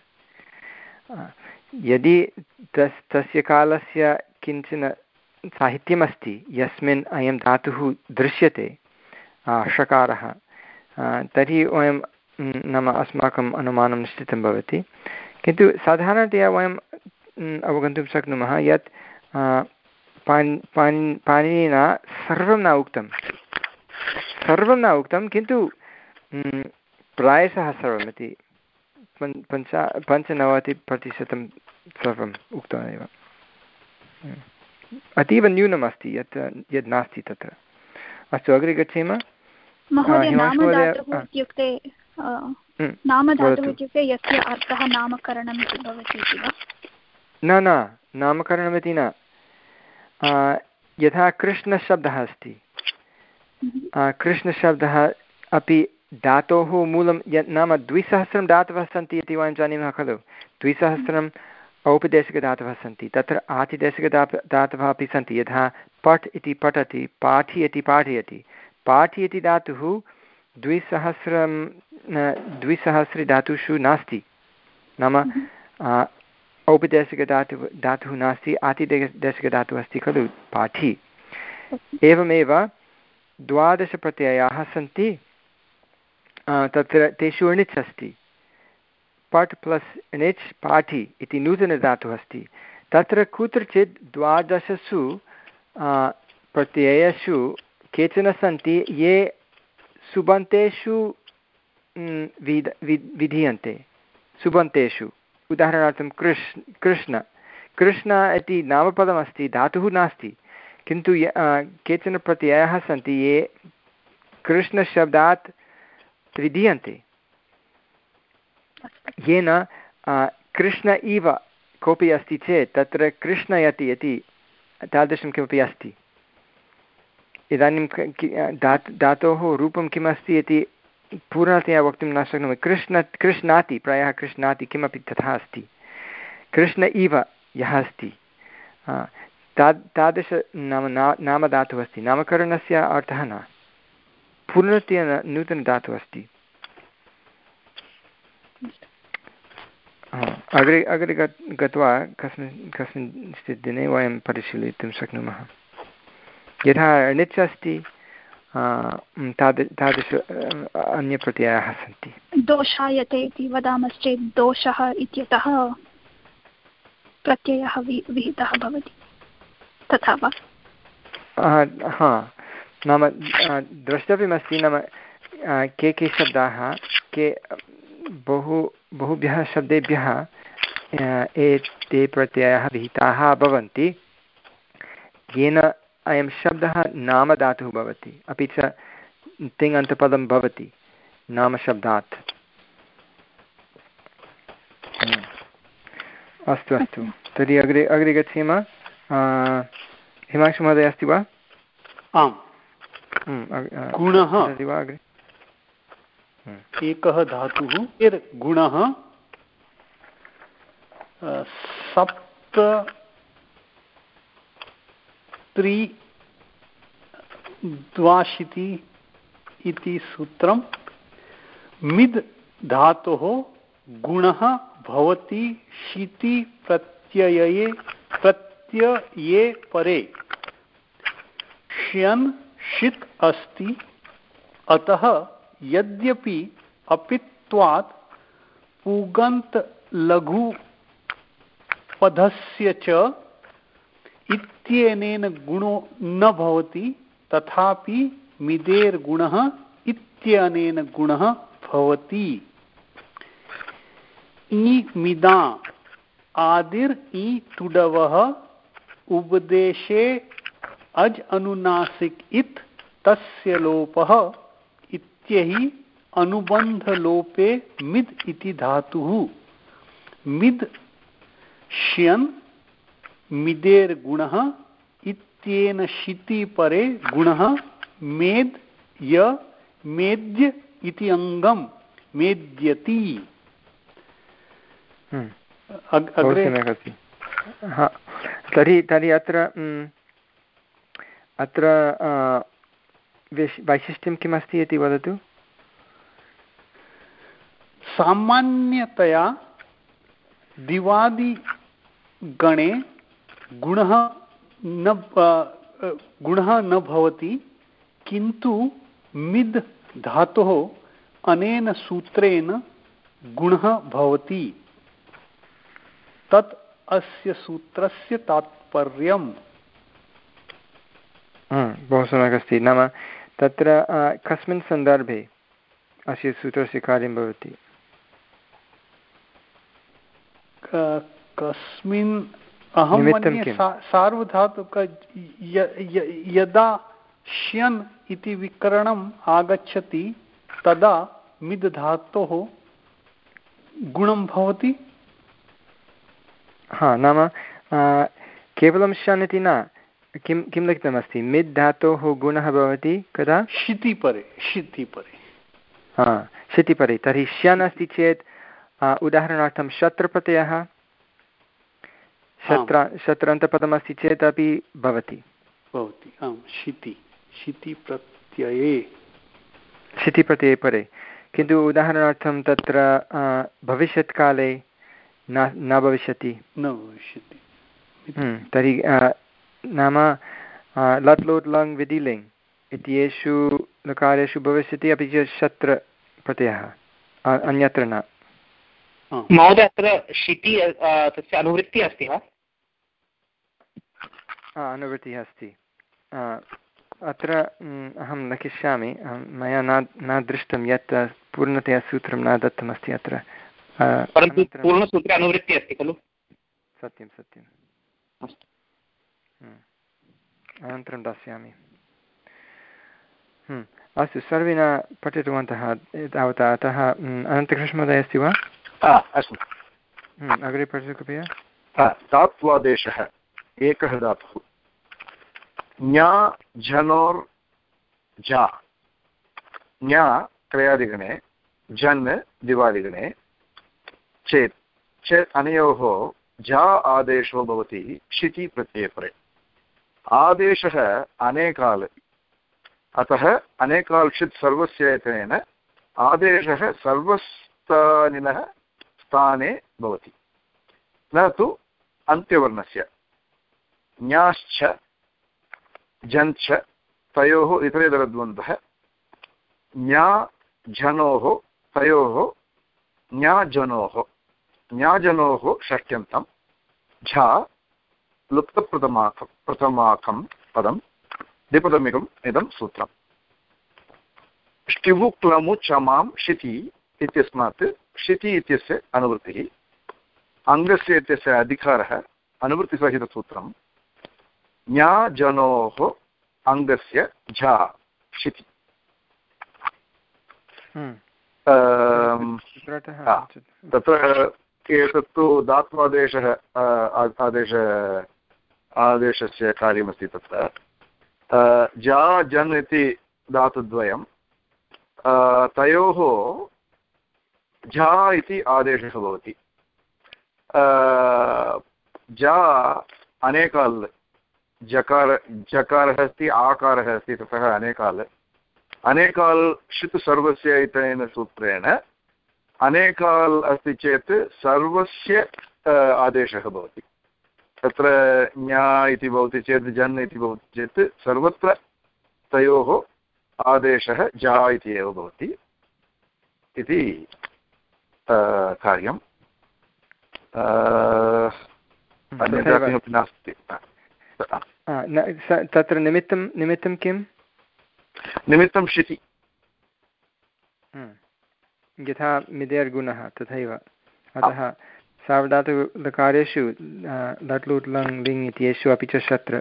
यदि तस् तस्य कालस्य किञ्चन साहित्यमस्ति यस्मिन् अयं धातुः दृश्यते षकारः, तर्हि वयं नाम अस्माकम् अनुमानं निश्चितं भवति। किन्तु साधारणतया वयम् अवगन्तुं शक्नुमः यत् पाणि पाणि पाणिनिना सर्वं न उक्तं सर्वं न उक्तं किन्तु प्रायशः सर्वमिति पञ्च पञ्चनवतिप्रतिशतं सर्वम् उक्तमेव। अतीव न्यूनमस्ति यत् यद् नास्ति तत्र। अस्तु अग्रे गच्छेम। इत्युक्ते नामधातुः इत्युक्ते यस्य अर्थः नामकरणम् इति भवति इति वा? न न नामकरणमिति न। यथा कृष्णशब्दः अस्ति, कृष्णशब्दः अपि धातोः मूलं यत् नाम द्विसहस्रं धातवः सन्ति इति वयं जानीमः खलु। द्विसहस्रम् औपदेशिकधातवः सन्ति, तत्र आतिदेशिकधातवः धातवः अपि सन्ति। यथा पठ् इति पठति, पाठि इति पाठयति। पाठि इति धातुः द्विसहस्रं द्विसहस्रि धातुषु नास्ति, नाम औपदेशिकधातुः धातुः नास्ति, आतिदेशिकधातुः अस्ति खलु पाठि। एवमेव द्वादशप्रत्ययाः सन्ति, तत्र तेषु अणिच् अस्ति। पठ् प्लस् अणिच् पाठि इति नूतनधातुः अस्ति। तत्र कुत्रचित् द्वादशसु प्रत्ययेषु केचन सन्ति ये सुबन्तेषु विध विधीयन्ते। सुबन्तेषु उदाहरणार्थं कृष्ण कृष्ण कृष्ण इति नामपदमस्ति, धातुः नास्ति, किन्तु केचन प्रत्ययाः सन्ति ये कृष्णशब्दात् विधीयन्ते, येन कृष्ण इव कोऽपि अस्ति चेत् तत्र कृष्णयति इति तादृशं किमपि अस्ति। इदानीं धात् धातोः रूपं किम् अस्ति इति पूर्णतया वक्तुं न शक्नोमि। कृष्ण कृष्णाति, प्रायः कृष्णाति किमपि तथा अस्ति। कृष्ण इव यः अस्ति ताद् तादृश नाम ना नामधातुः अस्ति। नामकरणस्य अर्थः न, पूर्णतया नूतनधातुः अस्ति। अग्रे अग्रे गत्वा कस्मिन् कस्मिंश्चित् दिने वयं परिशीलयितुं शक्नुमः। यथा णिच् अस्ति तादृ तादृश अन्यप्रत्ययाः सन्ति। दोषायते इति वदामश्चेत् दोषः इत्यतः प्रत्ययः विहितः भवति, तथा वा? हा, नाम द्रष्टव्यमस्ति, नाम के के शब्दाः के बहु बहुभ्यः शब्देभ्यः एते प्रत्ययाः विहिताः भवन्ति, येन अयं शब्दः नामधातुः भवति, अपि च तिङन्तपदं भवति नामशब्दात्। अस्तु अस्तु, तर्हि अग्रे अग्रे गच्छेम। हिमांशुमहोदय अस्ति वा? आम्, गुणः वा अग्रे? एकः धातुः गुणः सप्त त्रि द्वाशीति इति सूत्रं मिद् धातोः गुणः भवति शिति प्रत्यये प्रत्यये परे श्यन् षित् अस्ति अतः यद्यपि अपित्वात् पुगन्त लघु पदस्य च इत्यनेन गुणो न भवति तथापि मिदेर् गुणः इत्यनेन गुणः भवति। ई मिदा आदिर् ई तुडवः उपदेशे अज अनुनासिक इत तस्य लोपः इत्यहि अनुबन्धलोपे मिद् इति धातुः। मिद् श्यन् मिदेर् गुणः इत्येन शिति परे गुणः मेद् य मेद्य इति अङ्गं मेद्यति। अग्रे तर्हि तर्हि अत्र अत्र वैशिष्ट्यं किमस्ति इति वदतु। सामान्यतया दिवादिगणे गुणः न गुणः न भवति किन्तु मिद् धातोः अनेन सूत्रेण गुणः भवति। तत् अस्य सूत्रस्य तात्पर्यम्। बहु सम्यक् अस्ति। नाम तत्र कस्मिन् सन्दर्भे अस्य सूत्रस्य कार्यं भवति? कस्मिन् अहं मन्ये सार्वधातुक यदा श्यन् इति विकरणम् आगच्छति तदा मिद् धातोः गुणं भवति। हा नाम केवलं श्यन् इति न, किं किं लिखितमस्ति? मिद् धातोः गुणः भवति कदा? शिति परे शिति परे हा शिति परे। तर्हि श्यन् अस्ति चेत् उदाहरणार्थं शत्रप्रत्ययः शत्र शत्रान्तपदमस्ति चेत् अपि भवति भवति आम् शिति शिति प्रत्यये शिति प्रत्यये परे। किन्तु उदाहरणार्थं तत्र भविष्यत्काले न न भविष्यति न भविष्यति तर्हि नाम लट् लोट् लङ् विधिलिङ् इत्येषु लकारेषु भविष्यति अपि च शत्र प्रत्ययः अन्यत्र न। महोदय अत्र शिति तस्य अनुवृत्तिः अस्ति वा? अनुवृत्तिः अस्ति अत्र अहं लिखिष्यामि। मया न न दृष्टं यत् पूर्णतया सूत्रं न दत्तमस्ति अत्र, परन्तु पूर्णसूत्रे अनुवृत्तिः अस्ति खलु? सत्यं सत्यम् अनन्तरं दास्यामि। अस्तु, सर्वे न पठितवन्तः तावता, अतः अनन्तकृष्णमहोदय अस्ति वा? अस्तु, अग्रे पठतु कृपया। धात्वादेशः एकः धातुः ज्ञा झनोर् झा। ज्ञा क्रयादिगणे, झन् दिवादिगणे चेत् चेत् अनयोः झा आदेशो भवति शिति प्रत्यये परे। आदेशः अनेकाल्, अतः अनेकाल् षित् सर्वस्य एतेन आदेशः सर्वस्थानिनः स्थाने भवति, न तु अन्त्यवर्णस्य। ज्ञाश्च झञ्च तयोः इतरेतरद्वन्द्वः, ज्ञा झनोः तयोः ज्ञाजनोः ज्ञाजनोः षष्ट्यन्तं, झा लुप्तप्रथमाकं प्रथमाकं पदं द्विपदमिकम् इदं सूत्रम्। ष्टिवु क्लमु चमां शिति इत्यस्मात् शिति इत्यस्य अनुवृत्तिः, अङ्गस्य इत्यस्य अधिकारः अनुवृत्तिसहितसूत्रं। ज्ञाजनोः अङ्गस्य झा शिति। तत्र एतत्तु धात्वादेशः आदेश आदेशस्य कार्यमस्ति। तत्र जा जन् इति धातुद्वयं, तयोः झा इति आदेशः भवति। जा अनेकाल्, जकार जकारः अस्ति, आकारः अस्ति, ततः अनेकाल्। अनेकाल् षित् सर्वस्य इत्यनेन सूत्रेण अनेकाल् अस्ति चेत् सर्वस्य आदेशः भवति। तत्र ज्ञा इति भवति चेत् जन् इति भवति चेत् सर्वत्र तयोः आदेशः जा इति एव भवति इति कार्यम्। अन्यथा किमपि नास्ति। तत्र निमित्तं निमित्तं किं? निमित्तं शिति, यथा मिदेर्गुणः तथैव। अतः सार्वधातुककार्येषु लट् लुट् लङ् लिङ् इत्येषु अपि च शत्र।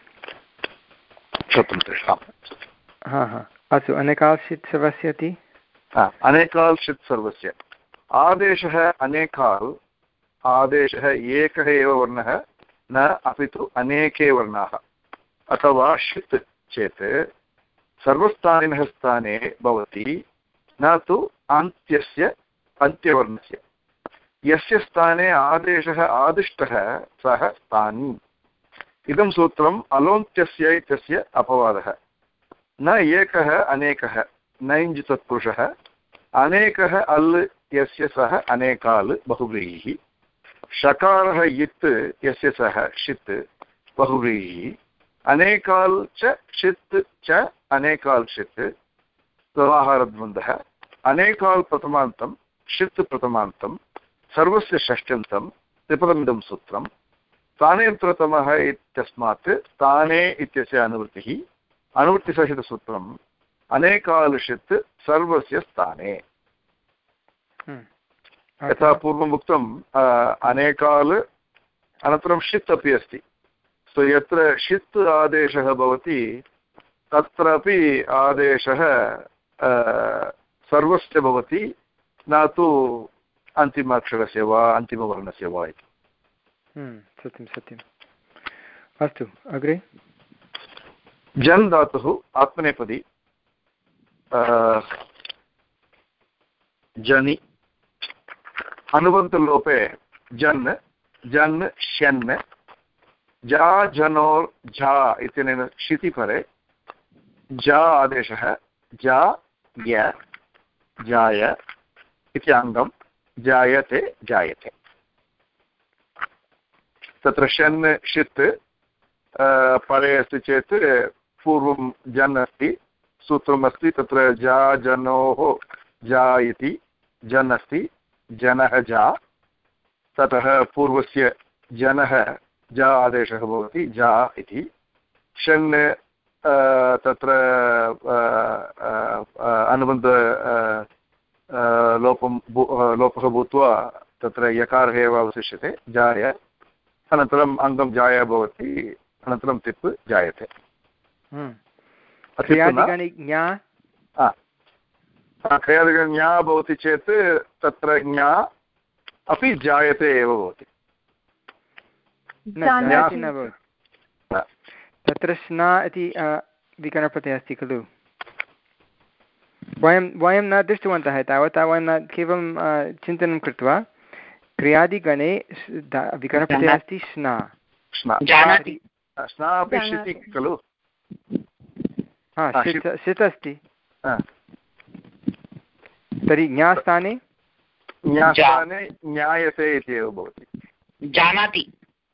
हा हा अस्तु। अनेकाल् सर्वस्य इति अनेकाल् षित् सर्वस्य आदेशः अनेकाल् आदेशः एकः एव वर्णः न अपि तु अनेके वर्णाः। अथवा षित् चेत् सर्वस्थानिनः स्थाने भवति न तु अन्त्यस्य अन्त्यवर्णस्य। यस्य स्थाने आदेशः आदिष्टः सः स्थानी। इदं सूत्रम् अलोन्त्यस्य इत्यस्य अपवादः। न एकः अनेकः नैञ् तत्पुरुषः अनेकः अल् यस्य सः अनेकाल् बहुव्रीहिः। षकारः यित् यस्य सः षित् बहुव्रीहिः। अनेकाल् च षित् च अनेकाल् षित् व्यवहारद्वन्द्वः। अनेकाल् प्रथमान्तं षित् प्रथमान्तं सर्वस्य षष्ट्यन्तं त्रिपदमिदं सूत्रं। स्थाने प्रथमः इत्यस्मात् स्थाने इत्यस्य अनुवृत्तिः अनुवृत्तिसहितसूत्रम् अनेकाल् षित् सर्वस्य स्थाने। यथा पूर्वम् उक्तम् अनेकाल् अनन्तरं षित् अपि अस्ति। सो यत्र षित् आदेशः भवति तत्रापि आदेशः सर्वस्य भवति न तु अन्तिमाक्षरस्य वा अन्तिमवर्णस्य वा इति। सत्यं सत्यम्। अस्तु अग्रे। जन् धातुः आत्मनेपदी जनि अनुबन्धलोपे जन् जन् श्यन् जा जनोर् झा इत्यनेन क्षितिपरे जा आदेशः जा य जाय इति अङ्गं जायते जायते। तत्र शन् षित् परे अस्ति चेत् पूर्वं जन् अस्ति सूत्रमस्ति। तत्र जा जनोः जा इति जन् अस्ति जनः जा। ततः पूर्वस्य जनः जा आदेशः भवति जा इति। शन् तत्र अनुबन्ध लोपं लोपः भूत्वा तत्र यकारः एव अवशिष्यते जाय। अनन्तरम् अङ्गं जाय भवति अनन्तरं तिप् जायते। क्रियादिगण्या भवति चेत् तत्र ज्ञा अपि जायते एव भवति। तत्र स्ना इति विकरणप्रत्ययः अस्ति खलु। वयं वयं न दृष्टवन्तः तावता। वयं न केवलं चिन्तनं कृत्वा क्रियादिगणे विकरणप्रत्ययः अस्ति स्ना। खलु हा षित् अस्ति। तर्हि ज्ञास्थाने ज्ञास्थाने ज्ञायते इति एव भवति। जानाति।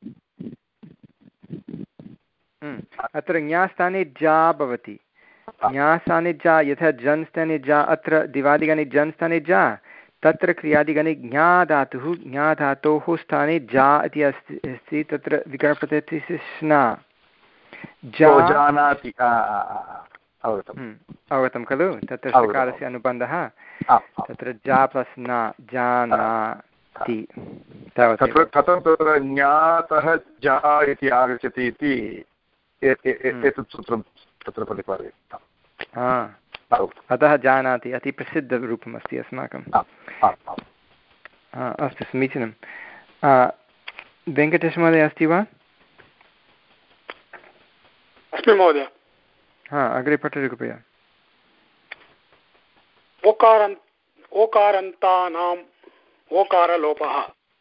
अत्र ज्ञास्थाने जा भवति। ज्ञास्थाने जा यथा जन् स्थाने जा। अत्र दिवादिगणे जन् स्थाने जा। तत्र क्रियादिगणे ज्ञा धातुः ज्ञा धातोः स्थाने जा इति अस्ति अस्ति। तत्र विकरणप्रत्ययः स्ना जानाति। अवगतं खलु। तत्र सकारस्य अनुबन्धः तत्र जा प्लस् न जानाति। कथं तत्र ज्ञातः जा इति आगच्छति इति एतत् सूत्रं तत्र प्रतिपादयति। अतः जानाति अति प्रसिद्धरूपम् अस्ति अस्माकम्। अस्तु समीचीनं। वेङ्कटेशमहोदय अस्ति वा? अस्मि महोदय। हा अग्रे पठतु कृपया। ओकारन् ओकारान्तानाम् ओकारलोपः।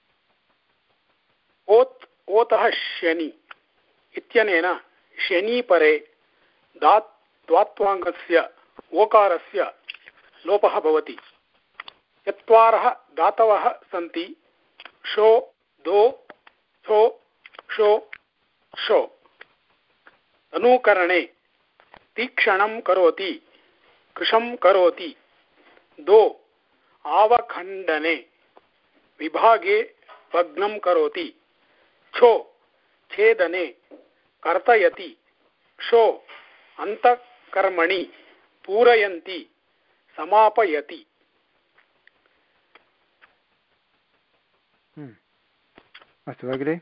ओत् ओतः शनि इत्यनेन शनि परे दात् द्वात्वाङ्गस्य ओकारस्य लोपः भवति। चत्वारः धातवः सन्ति शो दो छो शो शो। अनुकरणे तीक्षणं करोति कृशं करोति। दो आवखण्डने विभागे भग्नं करोति। छो छेदने कर्तयति। शो अन्तःकर्मणि पूरयन्ति समापयति। अस्तु अग्रे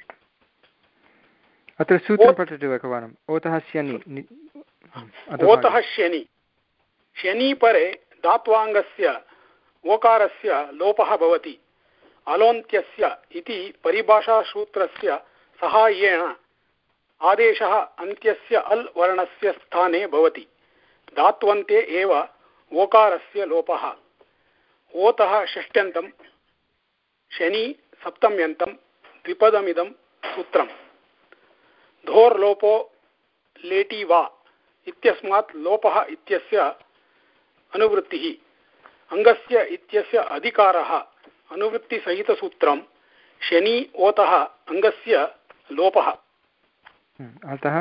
अत्र सूत्रं पठतु एकवारम्। ओतः श्यनि ओतः श्यनि शनि परे धात्वाङ्गस्य ओकारस्य लोपः भवति। अलोन्त्यस्य इति परिभाषासूत्रस्य सहाय्येन आदेशः अन्त्यस्य अल् वर्णस्य स्थाने भवति। धात्वन्ते एव ओकारस्य लोपः। ओतः षष्ट्यन्तं शनि सप्तम्यन्तं द्विपदमिदं सूत्रम्। धोर्लोपो लेटि वा इत्यस्मात् लोपः इत्यस्य अनुवृत्तिः। अङ्गस्य इत्यस्य अधिकारः अनुवृत्तिसहितसूत्रं। शनि ओतः अङ्गस्य लोपः। अतः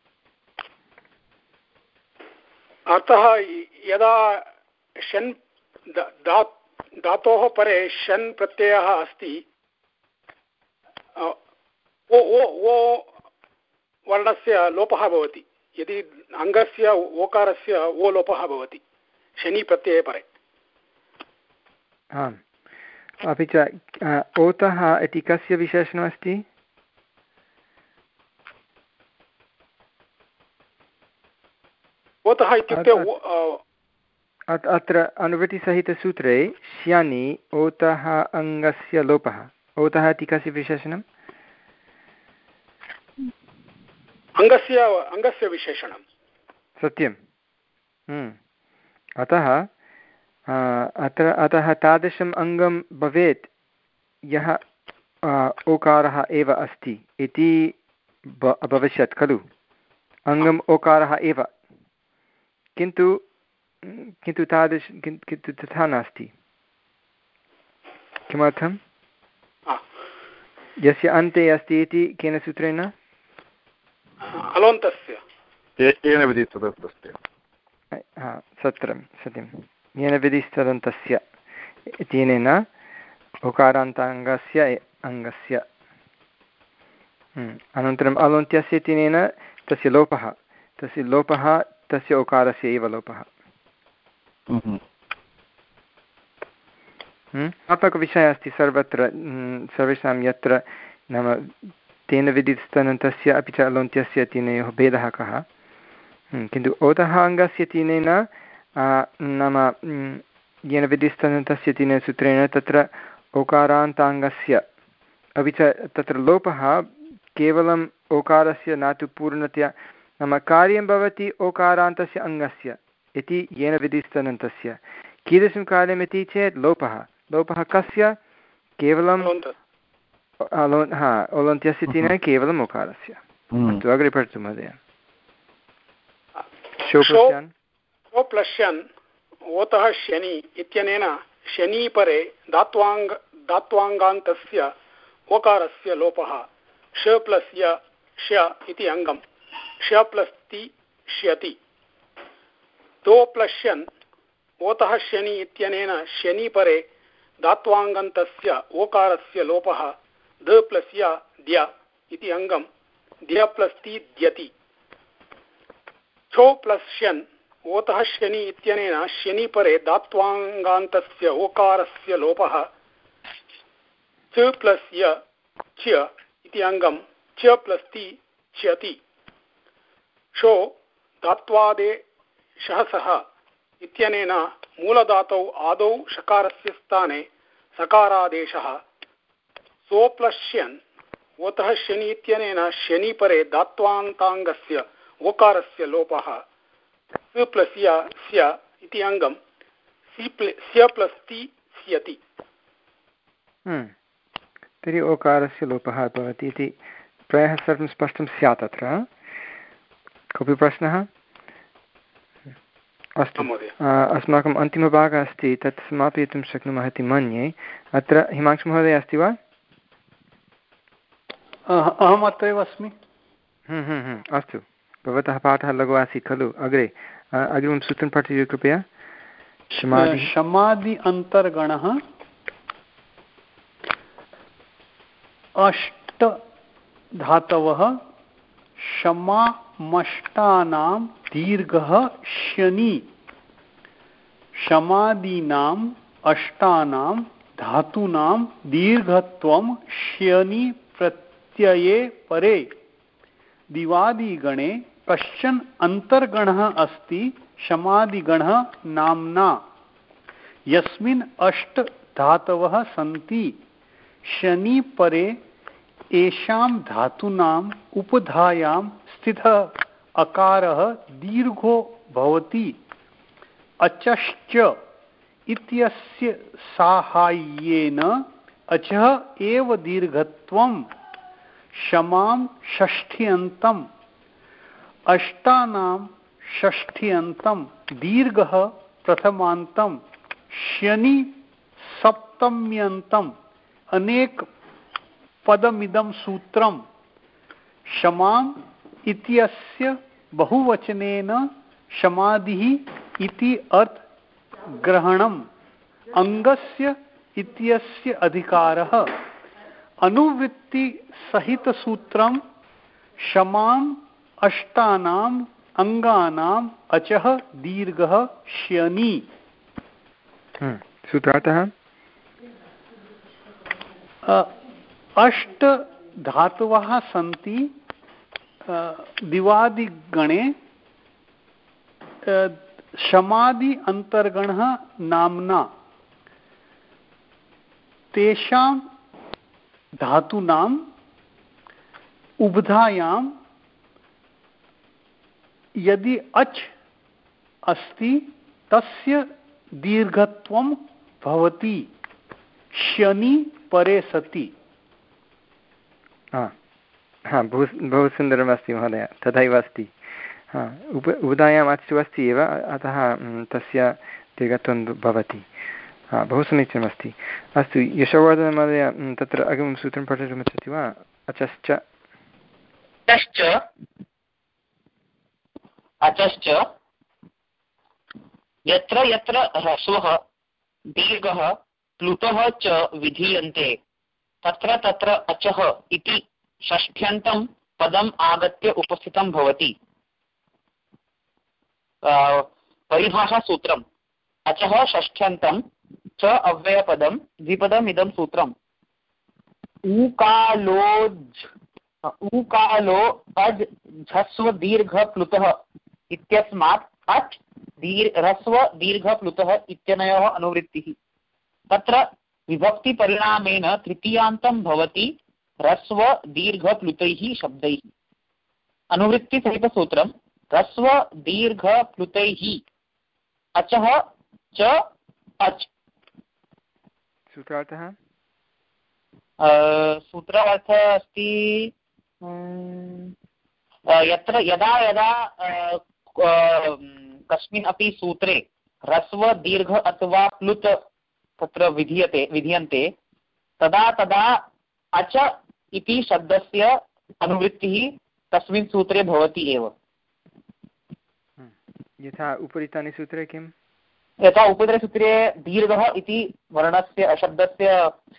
अतः यदा शन् दा धातोः परे शन् प्रत्ययः अस्ति ओ ओ ओ वर्णस्य लोपः भवति। यदि अङ्गस्य ओकारस्य ओ लोपः भवति शनि प्रत्यये परे। आम् अपि च ओतः इति कस्य विशेषणमस्ति? ओतः इत्युक्ते अत्र अनुवृत्तिसहितसूत्रे श्यनि ओतः अङ्गस्य लोपः। ओतः इति कस्य विशेषणम्? अङ्गस्य अङ्गस्य विशेषणं। सत्यम्। अतः अत्र अतः तादृशम् अङ्गं भवेत् यः ओकारः एव अस्ति इति भविष्यत् खलु। अङ्गम् ओकारः एव, किन्तु किन्तु तादृश किन्तु तथा नास्ति। किमर्थं? यस्य अन्ते अस्ति इति केन सूत्रेण? अलोन्तस्य येन विधिस्तदन्तस्य। हा सत्रं सत्यं येन विधिस्तदन्तस्य इत्यनेन उकारान्ताङ्गस्य अङ्गस्य। अनन्तरम् अलोन्त्यस्य इत्यनेन तस्य लोपः तस्य लोपः तस्य उकारस्य एव लोपः। व्यापकविषयः अस्ति सर्वत्र सर्वेषां यत्र नाम तेन विधिस्तदन्तस्य अपि च अलोन्त्यस्य इत्यनयोः भेदः कः। किन्तु ओतः अङ्गस्य इत्यनेन नाम येन विधिस्तदन्तस्य इत्यनेन सूत्रेण तत्र ओकारान्ताङ्गस्य अपि च तत्र लोपः केवलम् ओकारस्य न तु पूर्णतया नाम कार्यं भवति ओकारान्तस्य अङ्गस्य इति येन विधिस्तदन्तस्य। कीदृशं कार्यमिति चेत् लोपः लोपः कस्य? केवलं अलो हा ओलोन्त्यस्य इत्यनेन केवलम् ओकारस्य। अस्तु अग्रे पठतु महोदय। शो प्लश्यन् ओतः शनि इत्यनेन शनि परे धात्वाङ्ग धात्वाङ्गान्तस्य ओकारस्य लोपः। श प्लस् य श इति अङ्गं श प्लस् ति श्यति। दो प्लश्यन् ओतः शनि इत्यनेन शनि परे धात्वाङ्गन्तस्य ओकारस्य लोपः। द प्लस् य द्य इति अङ्गं द्य प्लस् ति द्यति। छो प्लस् शन् ओतः शनि इत्यनेन शनि परे धात्वाङ्गान्तस्य ओकारस्य लोपः। च प्लस् य च्य इति अङ्गं च प्लस् ति च्यति। शो धात्वादेशः सः इत्यनेन मूलधातौ आदौ शकारस्य स्थाने सकारादेशः। सो प्लश्यन् ओतः शनि इत्यनेन शनि परे धात्वान्ताङ्गस्य ओकारस्य लोपः। स प्लस् य स्य इति अङ्गं स्य प्लस् ति स्यति। तर्हि ओकारस्य लोपः भवति इति प्रायः सर्वं स्पष्टं स्यात्। अत्र कोऽपि प्रश्नः? अस्तु अस्माकम् अन्तिमभागः अस्ति तत् समापयितुं शक्नुमः इति मन्ये। अत्र हिमांशुमहोदय अस्ति वा? अहम् अत्रैव अस्मि। अस्तु भवतः पाठः लघु आसीत् खलु। अग्रे अग्रिमं सूत्रं पठतु कृपया। शमादि अन्तर्गणः अष्ट धातवः शमामष्टानां दीर्घः शनि शमादीनाम् अष्टानां धातूनां दीर्घत्वं शनि प्रत्यये परे दिवादिगणे कश्चन अन्तर्गणः अस्ति शमादिगणः नाम्ना यस्मिन् अष्ट धातवः सन्ति शनि परे एषां धातूनाम् उपधायां स्थितः अकारः दीर्घो भवति। अचश्च इत्यस्य साहाय्येन अचः एव दीर्घत्वं शमां षष्ठ्यन्तम् अष्टानां षष्ठ्यन्तं दीर्घः प्रथमान्तं शनि सप्तम्यन्तम् अनेक पदमिदं सूत्रं शमाम् इत्यस्य बहुवचनेन शमादिः इति अर्थग्रहणम् अङ्गस्य इत्यस्य अधिकारः अनुवृत्तिसहितसूत्रं शमाम् अष्टानाम् अङ्गानाम् अचः दीर्घः शनि। सूत्रार्थः अष्ट धातवः सन्ति दिवादिगणे शमादि अन्तर्गणः नाम्ना तेषां धातूनाम् उभधायां यदि अच् अस्ति तस्य दीर्घत्वं भवति शनि परे सति। हा हा बहु बहु सुन्दरमस्ति महोदय, तथैव अस्ति। हा उप उभधायाम् अच् अस्ति एव, अतः तस्य दीर्घत्वं भवति। हा बहु समीचीनमस्ति। अस्तु यशोवर्धन महोदय, तत्र अग्रिमं सूत्रं पठितुमिच्छति वा? अचश्च अचश्च अचश्च यत्र यत्र ह्रस्वः दीर्घः प्लुतः च विधीयन्ते तत्र तत्र अचः इति षष्ठ्यन्तं पदम् आगत्य उपस्थितं भवति। परिभाषासूत्रम् अचः षष्ठ्यन्तं च अव्ययपदं द्विपदमिदं सूत्रम् ऊकालोज् ऊकालो अज् झस्व दीर्घ प्लुतः इत्यस्मात् अच् दीर् ह्रस्व दीर्घ प्लुतः इत्यनयोः अनुवृत्तिः। तत्र विभक्तिपरिणामेन तृतीयान्तं भवति ह्रस्व दीर्घ प्लुतैः शब्दैः। अनुवृत्तिसहितसूत्रं ह्रस्व दीर्घ प्लुतैः अचः च अच्। सूत्रार्थः सूत्रार्थः अस्ति यत्र यदा यदा कस्मिन् अपि सूत्रे ह्रस्व दीर्घ अथवा प्लुत तत्र विधीयते विधीयन्ते तदा तदा अच इति शब्दस्य अनुवृत्तिः तस्मिन् सूत्रे भवति एव। यथा उपरितानि सूत्रे किं? यथा उपरितसूत्रे दीर्घः इति वर्णस्य शब्दस्य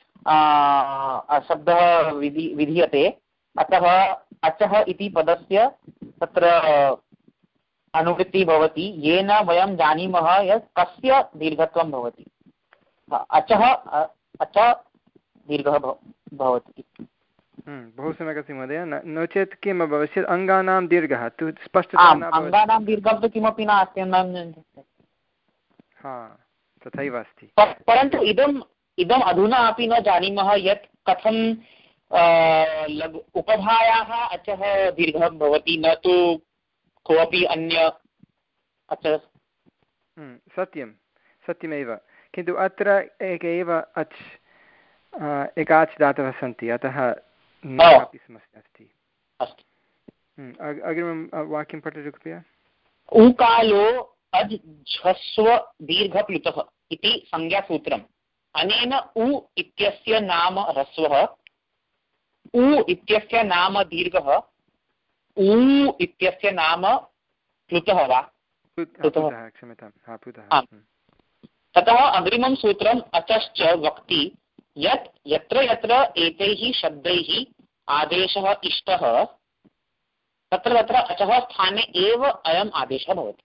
शब्दः विधि विधीयते, अतः अचः इति पदस्य तत्र अनुवृत्तिः भवति, येन वयं जानीमः यत् कस्य दीर्घत्वं भवति। अचः अच दीर्घः भवति। बहु सम्यक् अस्ति महोदय। नो चेत् किम् अभवत्? अङ्गानां दीर्घः तु स्पष्टतः अङ्गानां दीर्घं तु किमपि नास्ति। हा तथैव अस्ति। परन्तु इदम् इदम् अधुना अपि न जानीमः यत् कथं लघु उपधायाः अचः दीर्घः भवति, न तु कोऽपि अन्य अचः। सत्यं सत्यमेव, किन्तु अत्र एक एव अच् एकाच् धातवः सन्ति, अतः न कापि समस्या अस्ति। अस्तु, अग्रिमं वाक्यं पठतु कृपया। ऊकालो अज् झस्व दीर्घप्लुतः इति संज्ञासूत्रम्। अनेन उ इत्यस्य नाम ह्रस्वः, उ इत्यस्य नाम दीर्घः, उ इत्यस्य नाम प्लुतः वा प्लुतः, क्षम्यतां, प्लुतः। ततः अग्रिमं सूत्रम् अचश्च वक्ति यत् यत्र यत्र एतैः शब्दैः आदेशः इष्टः तत्र तत्र अचः स्थाने एव अयम् आदेशः भवति।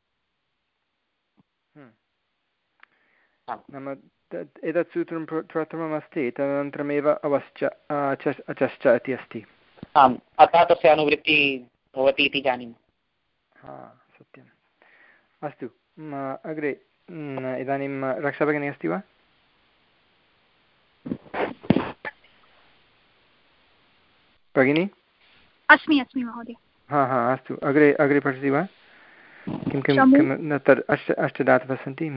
नाम एतत् सूत्रं प्रथममस्ति, तदनन्तरमेव अवश्च अचश्च इति अस्ति। आम्, अतः तस्य अनुवृत्तिः भवति इति जानीमः। हा, सत्यम्। अस्तु, अग्रे इदानीं रक्षा भगिनी अस्ति वा? भगिनी अस्मि अस्मि महोदय। हा हा अस्तु, अग्रे अग्रे पठति वा? किं किं किं न तद् अष्ट अष्टदातवः सन्ति।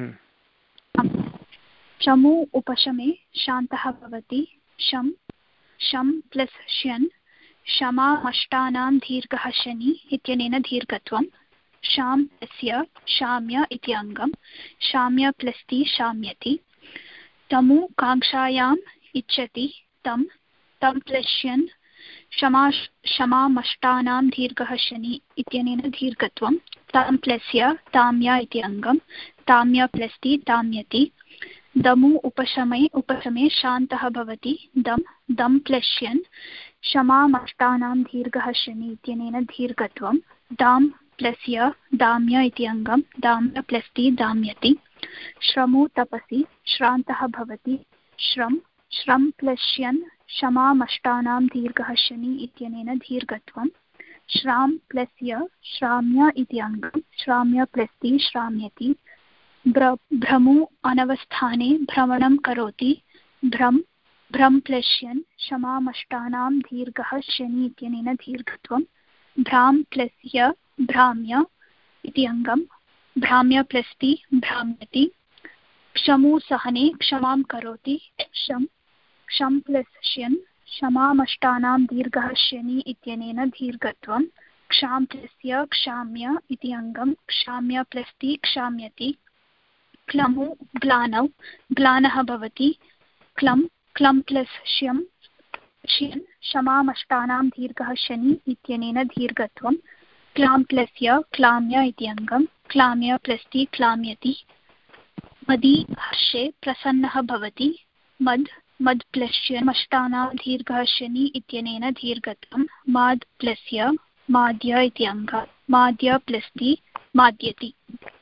चमु उपशमे शान्तः भवति। शं शं प्लस् श्यन् शमामष्टानां दीर्घः शनि इत्यनेन दीर्घत्वं। शां तस्य शाम्य इति अङ्गं। शाम्य प्लस्ति शाम्यति। तमु काङ्क्षायाम् इच्छति। तं तं प्लश्यन् शमा शमामष्टानां दीर्घः शनि इत्यनेन दीर्घत्वं। तां प्लस्य ताम्या इति अङ्गं। ताम्य प्लस्ति ताम्यति। दमु उपशमे उपशमे शान्तः भवति। दं दं प्लश्यन् शमामष्टानां दीर्घः शनि इत्यनेन दीर्घत्वं। दां प्लस्य दाम्य इति अङ्गं। दाम्य प्लस्ति दाम्यति। श्रमु तपसि श्रान्तः भवति। श्रं श्रं प्लश्यन् शमामष्टानां दीर्घः शनि इत्यनेन दीर्घत्वं। श्रां प्लस्य श्राम्य इति अङ्गं। श्राम्य प्लस्ति श्राम्यति। भ्र भ्रमु अनवस्थाने भ्रमणं करोति। भ्रं भ्रं प्लश्यन् शमामष्टानां दीर्घः शनि इत्यनेन दीर्घत्वं। भ्रां प्लस्य भ्राम्य इति अङ्गं। भ्राम्य प्लस्ति भ्राम्यति। क्षमु सहने क्षमां करोति। क्षं क्षं प्लश्यन् शमामष्टानां दीर्घः शनि इत्यनेन दीर्घत्वं। क्षां प्लस्य क्षाम्य इति अङ्गं। क्षाम्य प्लस्ति क्षाम्यति। क्लमु ग्लानौ ग्लानः भवति। क्लं क्लं प्लस् श्यं श्यन् शमामष्टानां दीर्घः शनि इत्यनेन दीर्घत्वं। क्लां प्लस्य क्लाम्य इति अङ्गं। क्लाम्य प्लस्ति क्लाम्यति। मदि हर्षे प्रसन्नः भवति। मद् मद् प्लस्य मष्टानां दीर्घः शनि इत्यनेन दीर्घत्वं। माद् प्लस्य माद्य इति अङ्गः। माद्य प्लस्ति माद्यति।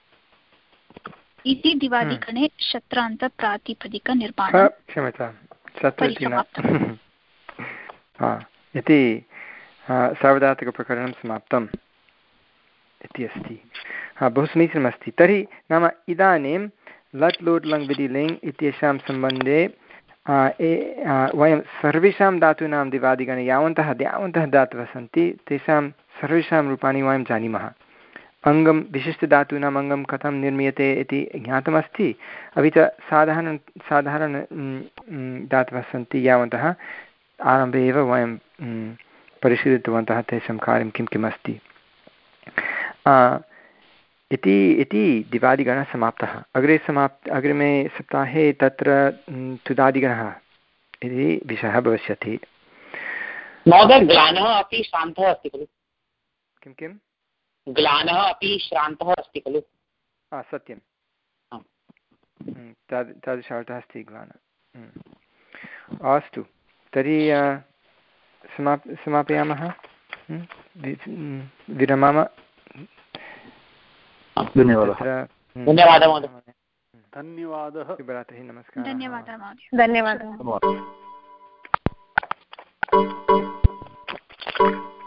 इति दिवादिगणे शत्रान्तप्रातिपदिकनिर्माणं। क्षम्यतां, शत्रं इति सार्वधातुकप्रकरणं समाप्तम् इति अस्ति। हा, बहु समीचीनमस्ति। तर्हि नाम इदानीं लट् लोट् लङ् विधि लिङ् इत्येषां सम्बन्धे वयं सर्वेषां धातूनां दिवादिगणे यावन्तः यावन्तः धातवः सन्ति तेषां सर्वेषां रूपाणि वयं जानीमः। अङ्गं विशिष्टधातूनाम् अङ्गं कथं निर्मीयते इति ज्ञातमस्ति। अपि च साधारण साधारण धातवः सन्ति यावन्तः आरम्भे एव वयं परिशीलितवन्तः तेषां कार्यं किं किम् अस्ति इति इति दिवादिगणः समाप्तः। अग्रे समाप् अग्रिमे सप्ताहे तत्र तुदादिगणः इति विषयः भविष्यति। महोदय, ग्लानः अपि शान्तः अस्ति खलु? किं किं? ग्लानः अपि श्रान्तः अस्ति खलु? हा, सत्यं, ताद् तादृशार्थः अस्ति ग्लानः। अस्तु, तर्हि समाप् समापयामः, विरमाम। धन्यवादः। धन्यवादः महोदय। धन्यवादः। शुभरात्रिः। नमस्कारः। धन्यवादः महोदय। धन्यवादः।